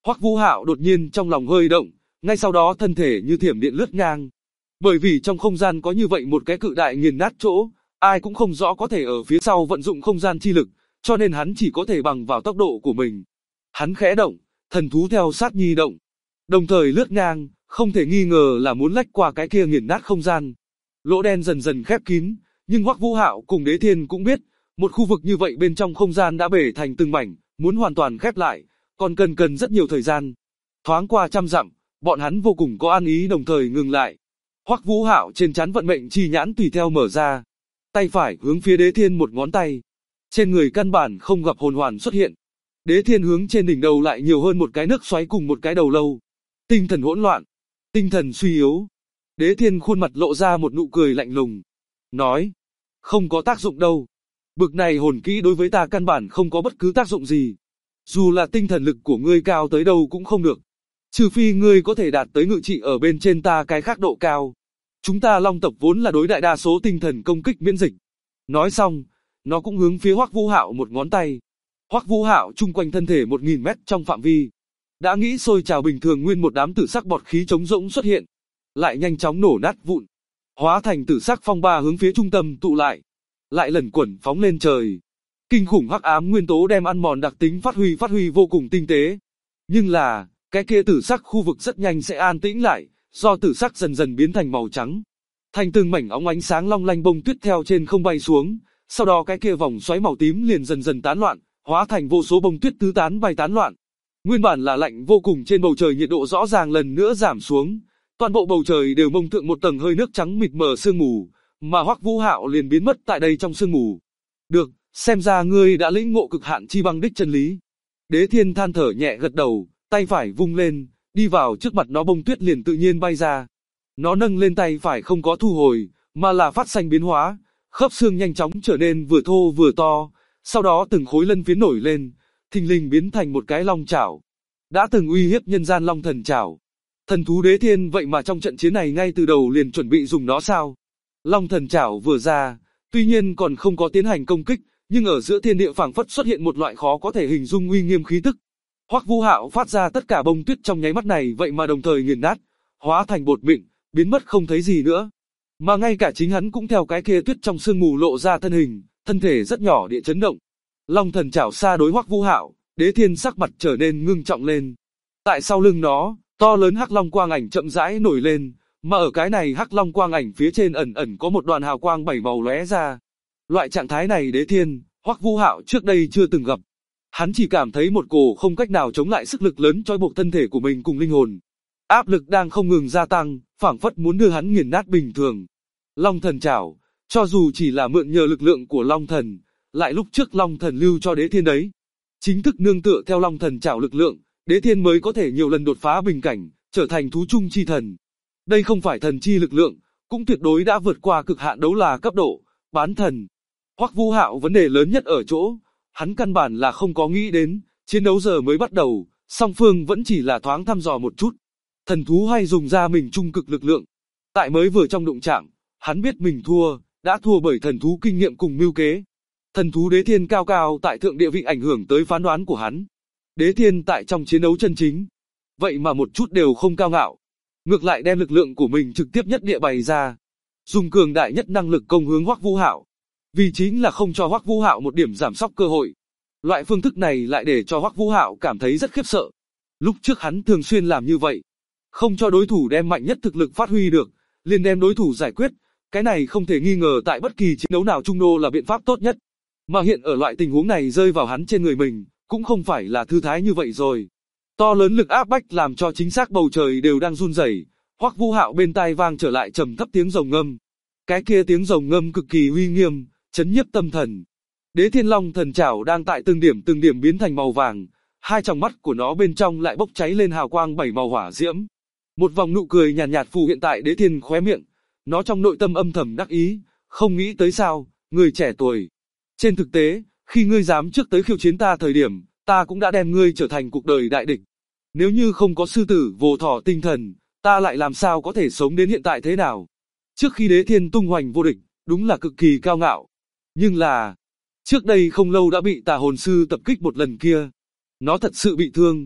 Hoắc Vũ Hạo đột nhiên trong lòng hơi động, ngay sau đó thân thể như thiểm điện lướt ngang. Bởi vì trong không gian có như vậy một cái cự đại nghiền nát chỗ, ai cũng không rõ có thể ở phía sau vận dụng không gian chi lực, cho nên hắn chỉ có thể bằng vào tốc độ của mình. Hắn khẽ động, thần thú theo sát nhi động, đồng thời lướt ngang, không thể nghi ngờ là muốn lách qua cái kia nghiền nát không gian. Lỗ đen dần dần khép kín, nhưng Hoắc Vũ Hạo cùng Đế Thiên cũng biết, một khu vực như vậy bên trong không gian đã bể thành từng mảnh, muốn hoàn toàn khép lại, còn cần rất nhiều thời gian. Thoáng qua trăm dặm, bọn hắn vô cùng có an ý đồng thời ngừng lại. Hoắc Vũ Hạo trên trán vận mệnh chi nhãn tùy theo mở ra, tay phải hướng phía Đế Thiên một ngón tay. Trên người căn bản không gặp hồn hoàn xuất hiện. Đế Thiên hướng trên đỉnh đầu lại nhiều hơn một cái nước xoáy cùng một cái đầu lâu. Tinh thần hỗn loạn, tinh thần suy yếu. Đế Thiên khuôn mặt lộ ra một nụ cười lạnh lùng, nói: "Không có tác dụng đâu. Bực này hồn kỹ đối với ta căn bản không có bất cứ tác dụng gì. Dù là tinh thần lực của ngươi cao tới đâu cũng không được. Trừ phi ngươi có thể đạt tới ngự trị ở bên trên ta cái khác độ cao. Chúng ta Long tộc vốn là đối đại đa số tinh thần công kích miễn dịch." Nói xong, nó cũng hướng phía Hoắc Vũ Hạo một ngón tay. Hoắc Vũ Hạo chung quanh thân thể 1000 mét trong phạm vi, đã nghĩ sôi trào bình thường nguyên một đám tử sắc bọt khí trống rỗng xuất hiện, lại nhanh chóng nổ nát vụn, hóa thành tử sắc phong ba hướng phía trung tâm tụ lại lẩn quẩn phóng lên trời. Kinh khủng hắc ám nguyên tố đem ăn mòn đặc tính phát huy vô cùng tinh tế. Nhưng là, cái kia tử sắc khu vực rất nhanh sẽ an tĩnh lại, do tử sắc dần dần biến thành màu trắng. Thành từng mảnh óng ánh sáng long lanh bông tuyết theo trên không bay xuống, sau đó cái kia vòng xoáy màu tím liền dần dần tán loạn, hóa thành vô số bông tuyết tứ tán bay tán loạn. Nguyên bản là lạnh vô cùng trên bầu trời nhiệt độ rõ ràng lần nữa giảm xuống, toàn bộ bầu trời đều mông thượng một tầng hơi nước trắng mịt mờ sương mù, mà Hoắc Vũ Hạo liền biến mất tại đây trong sương mù. Được, xem ra ngươi đã lĩnh ngộ cực hạn chi băng đích chân lý. Đế Thiên than thở nhẹ gật đầu, tay phải vung lên, đi vào trước mặt nó bông tuyết liền tự nhiên bay ra. Nó nâng lên tay phải không có thu hồi, mà là phát sinh biến hóa, khớp xương nhanh chóng trở nên vừa thô vừa to, sau đó từng khối lân phiến nổi lên, thình lình biến thành một cái long chảo. Đã từng uy hiếp nhân gian long thần chảo. Thần thú Đế Thiên vậy mà trong trận chiến này ngay từ đầu liền chuẩn bị dùng nó sao? Long thần chảo vừa ra, tuy nhiên còn không có tiến hành công kích, nhưng ở giữa thiên địa phảng phất xuất hiện một loại khó có thể hình dung uy nghiêm khí tức. Hoắc Vũ Hạo phát ra tất cả bông tuyết trong nháy mắt này vậy mà đồng thời nghiền nát, hóa thành bột mịn, biến mất không thấy gì nữa. Mà ngay cả chính hắn cũng theo cái kia tuyết trong sương mù lộ ra thân hình, thân thể rất nhỏ địa chấn động. Long thần chảo xa đối Hoắc Vũ Hạo, Đế Thiên sắc mặt trở nên ngưng trọng lên. Tại sau lưng nó, to lớn hắc long quang ảnh chậm rãi nổi lên, mà ở cái này hắc long quang ảnh phía trên ẩn có một đoàn hào quang 7 màu lóe ra. Loại trạng thái này Đế Thiên, Hoắc Vũ Hạo trước đây chưa từng gặp. Hắn chỉ cảm thấy một cổ không cách nào chống lại sức lực lớn trói buộc thân thể của mình cùng linh hồn. Áp lực đang không ngừng gia tăng, phảng phất muốn đưa hắn nghiền nát bình thường. Long thần chảo, cho dù chỉ là mượn nhờ lực lượng của Long thần, lại lúc trước Long thần lưu cho Đế Thiên đấy. Chính thức nương tựa theo Long thần chảo lực lượng, Đế Thiên mới có thể nhiều lần đột phá bình cảnh, trở thành thú chung chi thần. Đây không phải thần chi lực lượng, cũng tuyệt đối đã vượt qua cực hạn đấu là cấp độ bán thần. Hoắc Vũ Hạo vấn đề lớn nhất ở chỗ, hắn căn bản là không có nghĩ đến, chiến đấu giờ mới bắt đầu, song phương vẫn chỉ là thoáng thăm dò một chút. Thần thú hay dùng ra mình trung cực lực lượng. Tại mới vừa trong đụng chạm, hắn biết mình thua, đã thua bởi thần thú kinh nghiệm cùng mưu kế. Thần thú Đế Thiên cao cao tại thượng địa vị ảnh hưởng tới phán đoán của hắn. Đế Thiên tại trong chiến đấu chân chính, vậy mà một chút đều không cao ngạo. Ngược lại đem lực lượng của mình trực tiếp nhất địa bày ra. Dùng cường đại nhất năng lực công hướng Hoắc Vũ Hạo. Vì chính là không cho Hoắc Vũ Hạo một điểm giảm sóc cơ hội. Loại phương thức này lại để cho Hoắc Vũ Hạo cảm thấy rất khiếp sợ. Lúc trước hắn thường xuyên làm như vậy. Không cho đối thủ đem mạnh nhất thực lực phát huy được, liền đem đối thủ giải quyết. Cái này không thể nghi ngờ tại bất kỳ chiến đấu nào trung đô là biện pháp tốt nhất. Mà hiện ở loại tình huống này rơi vào hắn trên người mình, cũng không phải là thư thái như vậy rồi. To lớn lực áp bách làm cho chính xác bầu trời đều đang run rẩy. Hoắc Vũ Hạo bên tai vang trở lại trầm thấp tiếng rồng ngâm. Cái kia tiếng rồng ngâm cực kỳ uy nghiêm, chấn nhiếp tâm thần. Đế Thiên Long thần chảo đang tại từng điểm biến thành màu vàng, hai tròng mắt của nó bên trong lại bốc cháy lên hào quang 7 màu hỏa diễm. Một vòng nụ cười nhàn nhạt phù hiện tại Đế Thiên khóe miệng, nó trong nội tâm âm thầm đắc ý, không nghĩ tới sao, người trẻ tuổi. Trên thực tế, khi ngươi dám trước tới khiêu chiến ta thời điểm, ta cũng đã đem ngươi trở thành cuộc đời đại địch. Nếu như không có sư tử vô thọ tinh thần, ta lại làm sao có thể sống đến hiện tại thế nào? Trước khi Đế Thiên tung hoành vô địch, đúng là cực kỳ cao ngạo. Nhưng là, trước đây không lâu đã bị tà hồn sư tập kích một lần kia. Nó thật sự bị thương.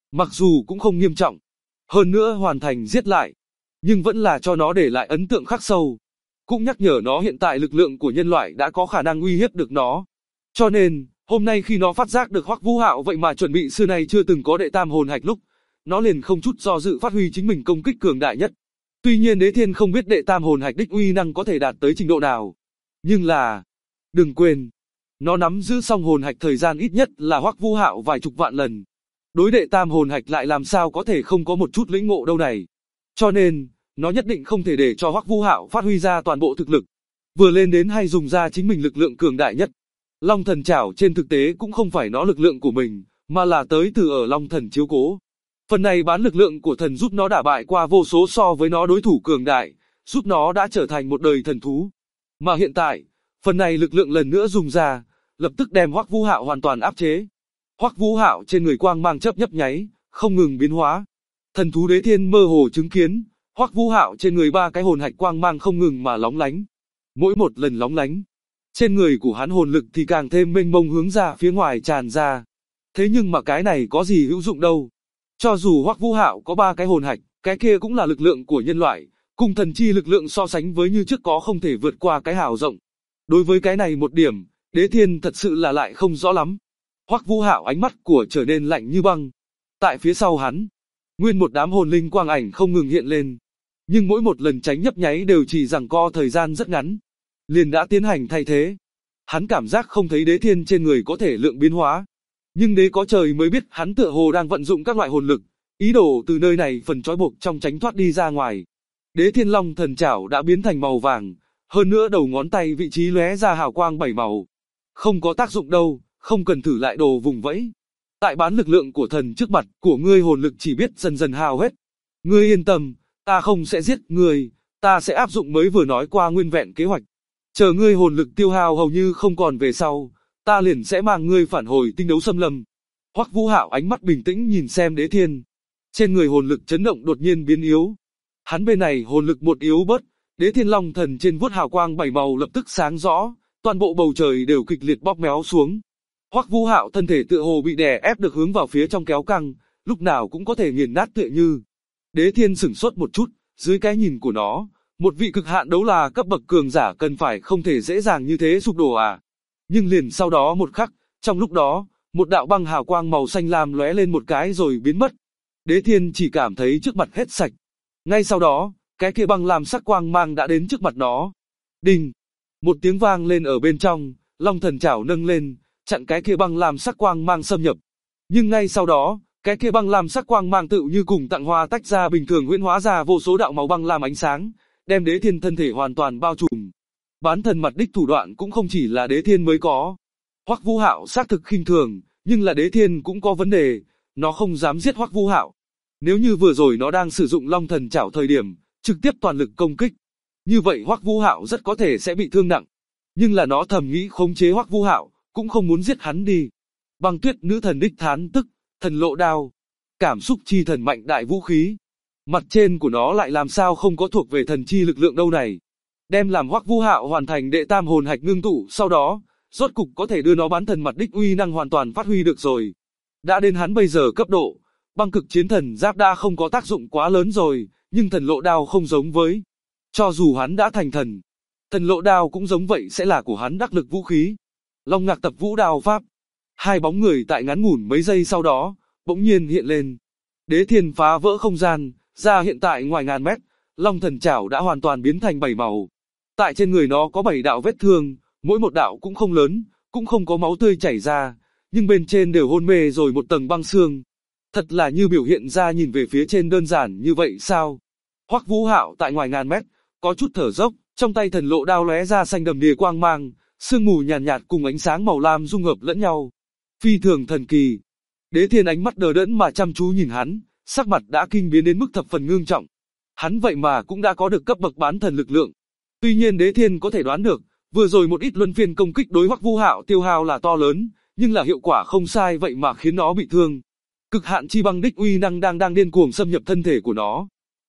Mặc dù cũng không nghiêm trọng, hơn nữa hoàn thành giết lại, nhưng vẫn là cho nó để lại ấn tượng khắc sâu. Cũng nhắc nhở nó hiện tại lực lượng của nhân loại đã có khả năng uy hiếp được nó. Cho nên, hôm nay khi nó phát giác được Hoắc Vũ Hạo vậy mà chuẩn bị xưa nay chưa từng có đệ tam hồn hạch lúc, nó liền không chút do dự phát huy chính mình công kích cường đại nhất. Tuy nhiên Đế Thiên không biết đệ tam hồn hạch đích uy năng có thể đạt tới trình độ nào. Nhưng là, đừng quên, nó nắm giữ song hồn hạch thời gian ít nhất là Hoắc Vũ Hạo vài chục vạn lần. Đối đệ tam hồn hạch lại làm sao có thể không có một chút lĩnh ngộ đâu này. Cho nên, nó nhất định không thể để cho Hoắc Vũ Hạo phát huy ra toàn bộ thực lực. Vừa lên đến hay dùng ra chính mình lực lượng cường đại nhất. Long thần chảo trên thực tế cũng không phải nó lực lượng của mình, mà là tới từ ở Long thần chiếu cố. Phần này bán lực lượng của thần giúp nó đả bại qua vô số so với nó đối thủ cường đại, giúp nó đã trở thành một đời thần thú. Mà hiện tại, phần này lực lượng lần nữa dùng ra, lập tức đem Hoắc Vũ Hạo hoàn toàn áp chế. Hoắc Vũ Hạo trên người quang mang chớp nhấp nháy, không ngừng biến hóa. Thần thú Đế Thiên mơ hồ chứng kiến, Hoắc Vũ Hạo trên người ba cái hồn hạch quang mang không ngừng mà lóng lánh. Mỗi một lần lóng lánh, trên người của hắn hồn lực thì càng thêm mênh mông hướng ra phía ngoài tràn ra. Thế nhưng mà cái này có gì hữu dụng đâu. Cho dù Hoắc Vũ Hạo có ba cái hồn hạch, cái kia cũng là lực lượng của nhân loại, cùng thần chi lực lượng so sánh với như trước có không thể vượt qua cái hào rộng. Đối với cái này một điểm, Đế Thiên thật sự là lại không rõ lắm. Hoắc Vũ Hạo ánh mắt của trở nên lạnh như băng. Tại phía sau hắn, nguyên một đám hồn linh quang ảnh không ngừng hiện lên. Nhưng mỗi một lần tránh nhấp nháy đều chỉ giằng co thời gian rất ngắn, liền đã tiến hành thay thế. Hắn cảm giác không thấy Đế Thiên trên người có thể lượng biến hóa. Nhưng đế có trời mới biết hắn tựa hồ đang vận dụng các loại hồn lực, ý đồ từ nơi này phần trói buộc trong tránh thoát đi ra ngoài. Đế Thiên Long thần chảo đã biến thành màu vàng, hơn nữa đầu ngón tay vị trí lóe ra hào quang 7 màu. Không có tác dụng đâu, không cần thử lại đồ vùng vẫy. Tại bán lực lượng của thần trước mặt của ngươi hồn lực chỉ biết dần dần hao hết. Ngươi yên tâm, ta không sẽ giết ngươi, ta sẽ áp dụng mới vừa nói qua nguyên vẹn kế hoạch. Chờ ngươi hồn lực tiêu hao hầu như không còn về sau, ta liền sẽ mang ngươi phản hồi tinh đấu xâm lâm. Hoắc Vũ Hạo ánh mắt bình tĩnh nhìn xem Đế Thiên. Trên người hồn lực chấn động đột nhiên biến yếu. Hắn bên này hồn lực một yếu bớt, Đế Thiên Long thần trên vuốt hào quang 7 màu lập tức sáng rõ, toàn bộ bầu trời đều kịch liệt bóp méo xuống. Hoắc Vũ Hạo thân thể tựa hồ bị đè ép được hướng vào phía trong kéo căng, lúc nào cũng có thể nghiền nát tựa như. Đế Thiên sửng sốt một chút, dưới cái nhìn của nó, một vị cực hạn đấu la cấp bậc cường giả cần phải không thể dễ dàng như thế sụp đổ à. Nhưng liền sau đó một khắc, trong lúc đó, một đạo băng hào quang màu xanh lam lóe lên một cái rồi biến mất. Đế Thiên chỉ cảm thấy trước mặt hết sạch. Ngay sau đó, cái kia băng lam sắc quang mang đã đến trước mặt nó. Đinh! Một tiếng vang lên ở bên trong, Long thần chảo nâng lên, chặn cái kia băng lam sắc quang mang xâm nhập. Nhưng ngay sau đó, cái kia băng lam sắc quang mang tự như cùng tặng hoa tách ra bình thường huyễn hóa ra vô số đạo màu băng lam ánh sáng, đem Đế Thiên thân thể hoàn toàn bao trùm. Bán thần mặt đích thủ đoạn cũng không chỉ là Đế Thiên mới có. Hoắc Vũ Hạo xác thực khinh thường, nhưng là Đế Thiên cũng có vấn đề, nó không dám giết Hoắc Vũ Hạo. Nếu như vừa rồi nó đang sử dụng Long thần chảo thời điểm, trực tiếp toàn lực công kích, như vậy Hoắc Vũ Hạo rất có thể sẽ bị thương nặng. Nhưng là nó thầm nghĩ khống chế Hoắc Vũ Hạo, cũng không muốn giết hắn đi. Băng Tuyết nữ thần đích thán tức, thần lộ đao, cảm xúc chi thần mạnh đại vũ khí. Mặt trên của nó lại làm sao không có thuộc về thần chi lực lượng đâu này. Đem làm Hoắc Vũ Hạo hoàn thành đệ tam hồn hạch ngưng tụ, sau đó, rốt cục có thể đưa nó bán thần mặt đích uy năng hoàn toàn phát huy được rồi. Đã đến hắn bây giờ cấp độ, băng cực chiến thần giáp đã không có tác dụng quá lớn rồi, nhưng thần lộ đao không giống với. Cho dù hắn đã thành thần, thần lộ đao cũng giống vậy sẽ là của hắn đắc lực vũ khí. Long Ngạc tập vũ đao pháp. Hai bóng người tại ngắn ngủn mấy giây sau đó, bỗng nhiên hiện lên. Đế Thiên phá vỡ không gian, ra hiện tại ngoài ngàn mét, Long thần chảo đã hoàn toàn biến thành 7 màu. Tại trên người nó có 7 đạo vết thương, mỗi một đạo cũng không lớn, cũng không có máu tươi chảy ra, nhưng bên trên đều hôn mê rồi một tầng băng xương. Thật là như biểu hiện ra nhìn về phía trên đơn giản như vậy sao? Hoắc Vũ Hạo tại ngoài ngàn mét, có chút thở dốc, trong tay thần lộ đao lóe ra xanh đầm đìa quang mang, sương mù nhàn nhạt cùng ánh sáng màu lam dung hợp lẫn nhau. Phi thường thần kỳ. Đế Thiên ánh mắt đờ đẫn mà chăm chú nhìn hắn, sắc mặt đã kinh biến đến mức thập phần ngưng trọng. Hắn vậy mà cũng đã có được cấp bậc bán thần lực lượng. Tuy nhiên Đế Thiên có thể đoán được, vừa rồi một ít luân phiên công kích đối Hoắc Vũ Hạo tiêu hao là to lớn, nhưng là hiệu quả không sai vậy mà khiến nó bị thương. Cực hạn chi băng đích uy năng đang điên cuồng xâm nhập thân thể của nó.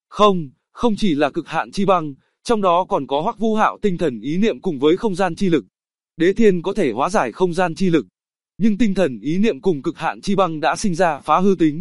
Không chỉ là cực hạn chi băng, trong đó còn có Hoắc Vũ Hạo tinh thần ý niệm cùng với không gian chi lực. Đế Thiên có thể hóa giải không gian chi lực, nhưng tinh thần ý niệm cùng cực hạn chi băng đã sinh ra phá hư tính.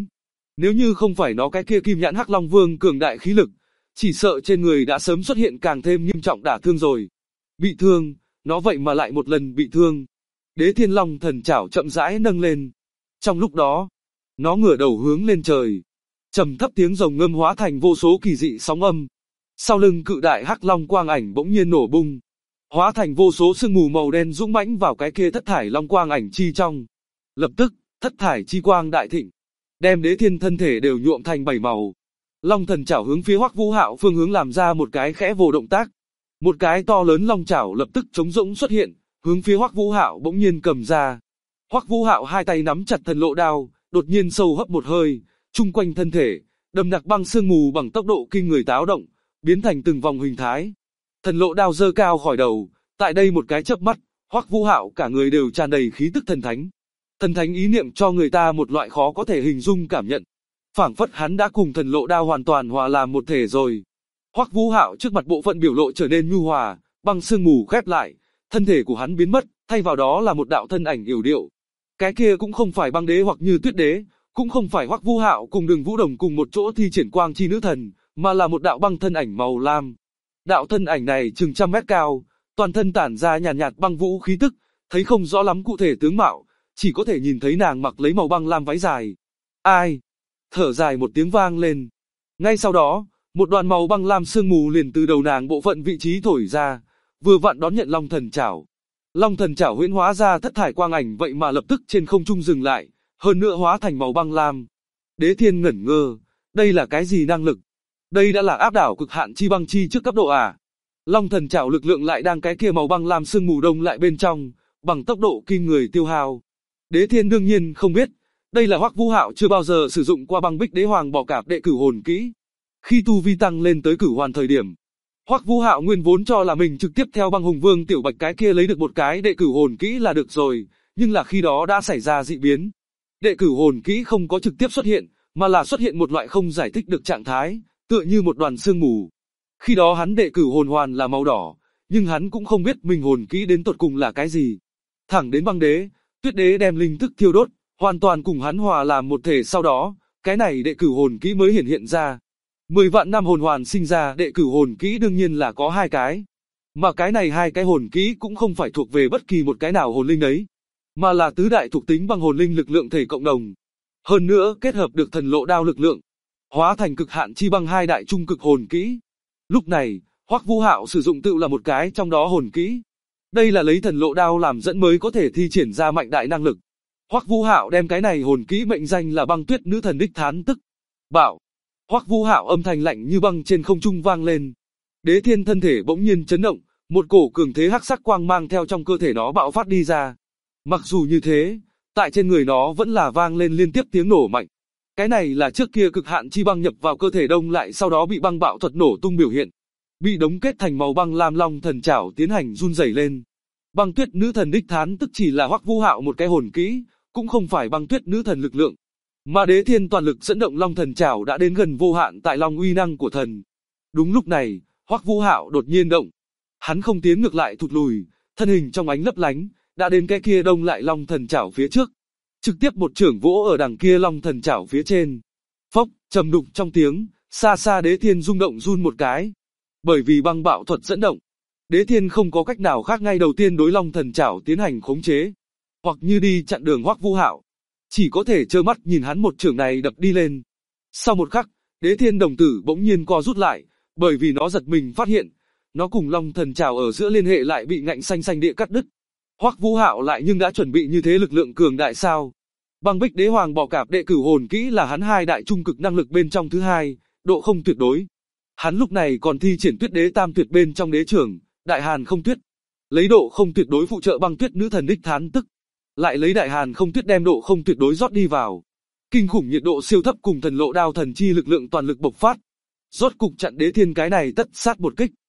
Nếu như không phải nó cái kia Kim Nhãn Hắc Long Vương cường đại khí lực, chỉ sợ trên người đã sớm xuất hiện càng thêm nghiêm trọng đả thương rồi. Bị thương, nó vậy mà lại một lần bị thương. Đế Thiên Long Thần Chảo chậm rãi nâng lên. Trong lúc đó, nó ngửa đầu hướng lên trời. Trầm thấp tiếng rồng ngâm hóa thành vô số kỳ dị sóng âm. Sau lưng cự đại Hắc Long quang ảnh bỗng nhiên nổ bung, hóa thành vô số sương mù màu đen dũng mãnh vào cái kia thất thải long quang ảnh chi trong. Lập tức, thất thải chi quang đại thịnh, đem Đế Thiên thân thể đều nhuộm thành 7 màu. Long Thần Chảo hướng phía Hoắc Vũ Hạo phương hướng làm ra một cái khẽ vồ động tác. Một cái to lớn long chảo lập tức trống rỗng xuất hiện, hướng phía Hoắc Vũ Hạo bỗng nhiên cầm ra. Hoắc Vũ Hạo hai tay nắm chặt thần lộ đao, đột nhiên sâu hấp một hơi, chung quanh thân thể, đầm đặc băng sương mù bằng tốc độ kinh người táo động, biến thành từng vòng hình thái. Thần lộ đao giơ cao khỏi đầu, tại đây một cái chớp mắt, Hoắc Vũ Hạo cả người đều tràn đầy khí tức thần thánh. Thần thánh ý niệm cho người ta một loại khó có thể hình dung cảm nhận, phảng phất hắn đã cùng thần lộ đao hoàn toàn hòa làm một thể rồi. Hoắc Vũ Hạo trước mặt bộ phận biểu lộ trở nên nhu hòa, băng sương mù khép lại, thân thể của hắn biến mất, thay vào đó là một đạo thân ảnh yểu điệu. Cái kia cũng không phải băng đế hoặc như tuyết đế, cũng không phải Hoắc Vũ Hạo cùng Đường Vũ Đồng cùng một chỗ thi triển quang chi nữ thần, mà là một đạo băng thân ảnh màu lam. Đạo thân ảnh này chừng trăm mét cao, toàn thân tản ra nhàn nhạt băng vũ khí tức, thấy không rõ lắm cụ thể tướng mạo, chỉ có thể nhìn thấy nàng mặc lấy màu băng lam váy dài. Ai? Thở dài một tiếng vang lên. Ngay sau đó, một đoàn màu băng lam sương mù liền từ đầu nàng bộ phận vị trí thổi ra, vừa vặn đón nhận Long Thần Chảo. Long Thần Chảo huyễn hóa ra thất thải quang ảnh vậy mà lập tức trên không trung dừng lại, hơn nữa hóa thành màu băng lam. Đế Thiên ngẩn ngơ, đây là cái gì năng lực? Đây đã là áp đảo cực hạn chi băng chi trước cấp độ à? Long Thần Chảo lực lượng lại đang cái kia màu băng lam sương mù đông lại bên trong, bằng tốc độ kinh người tiêu hao. Đế Thiên đương nhiên không biết, đây là Hoắc Vũ Hạo chưa bao giờ sử dụng qua băng bích đế hoàng bò cạp đệ cửu hồn kỹ. Khi tu vi tăng lên tới cửu hoàn thời điểm, Hoắc Vũ Hạo nguyên vốn cho là mình trực tiếp theo băng hùng vương tiểu bạch cái kia lấy được một cái đệ cửu hồn kỹ là được rồi, nhưng là khi đó đã xảy ra dị biến. Đệ cửu hồn kỹ không có trực tiếp xuất hiện, mà là xuất hiện một loại không giải thích được trạng thái, tựa như một đoàn sương mù. Khi đó hắn đệ cửu hồn hoàn là màu đỏ, nhưng hắn cũng không biết mình hồn kỹ đến tột cùng là cái gì. Thẳng đến băng đế, tuyết đế đem linh thức thiêu đốt, hoàn toàn cùng hắn hòa làm một thể, sau đó, cái này đệ cửu hồn kỹ mới hiện ra. 10 vạn năm hồn hoàn sinh ra đệ cửu hồn kỹ đương nhiên là có 2 cái. Mà cái này 2 cái hồn kỹ cũng không phải thuộc về bất kỳ một cái nào hồn linh ấy, mà là tứ đại thuộc tính băng hồn linh lực lượng thể cộng đồng. Hơn nữa kết hợp được thần lộ đao lực lượng, hóa thành cực hạn chi băng 2 đại trung cực hồn kỹ. Lúc này, Hoắc Vũ Hạo sử dụng tự là một cái trong đó hồn kỹ. Đây là lấy thần lộ đao làm dẫn mới có thể thi triển ra mạnh đại năng lực. Hoắc Vũ Hạo đem cái này hồn kỹ mệnh danh là băng tuyết nữ thần đích thán tức. Bạo. Hoắc Vũ Hạo âm thanh lạnh như băng trên không trung vang lên. Đế Thiên thân thể bỗng nhiên chấn động, một cổ cường thế hắc sắc quang mang theo trong cơ thể nó bạo phát đi ra. Mặc dù như thế, tại trên người nó vẫn là vang lên liên tiếp tiếng nổ mạnh. Cái này là trước kia cực hạn chi băng nhập vào cơ thể đông lại sau đó bị băng bạo thuật nổ tung biểu hiện. Bị đóng kết thành màu băng lam Long Thần Chảo tiến hành run rẩy lên. Băng tuyết nữ thần đích thán tức chỉ là Hoắc Vũ Hạo một cái hồn kỹ, cũng không phải băng tuyết nữ thần lực lượng. Mà Đế Thiên toàn lực dẫn động Long Thần Chảo đã đến gần vô hạn tại Long uy năng của thần. Đúng lúc này, Hoắc Vũ Hạo đột nhiên động. Hắn không tiến ngược lại thụt lùi, thân hình trong ánh lấp lánh, đã đến cái kia đông lại Long Thần Chảo phía trước. Trực tiếp một chưởng vỗ ở đằng kia Long Thần Chảo phía trên. Phốc, trầm đục trong tiếng, xa xa Đế Thiên rung động run một cái. Bởi vì băng bạo thuật dẫn động, Đế Thiên không có cách nào khác ngay đầu tiên đối Long Thần Chảo tiến hành khống chế, hoặc như đi chặn đường Hoắc Vũ Hạo, chỉ có thể trơ mắt nhìn hắn một chưởng này đập đi lên. Sau một khắc, Đế Thiên đồng tử bỗng nhiên co rút lại, bởi vì nó giật mình phát hiện, nó cùng Long Thần Chảo ở giữa liên hệ lại bị ngạnh xanh xanh địa cắt đứt. Hoắc Vũ Hạo lại nhưng đã chuẩn bị như thế lực lượng cường đại sao? Băng Bích Đế Hoàng bò cạp đệ cửu hồn kỹ là hắn 2 đại trung cực năng lực bên trong thứ 2, độ không tuyệt đối. Hắn lúc này còn thi triển Tuyết Đế Tam Tuyệt bên trong đế trưởng, Đại Hàn Không Tuyết, lấy độ không tuyệt đối phụ trợ băng tuyết nữ thần đích thán tức, lại lấy Đại Hàn Không Tuyết đem độ không tuyệt đối rót đi vào. Kinh khủng nhiệt độ siêu thấp cùng thần lộ đao thần chi lực lượng toàn lực bộc phát, rốt cục chặn Đế Thiên cái này tất sát một kích.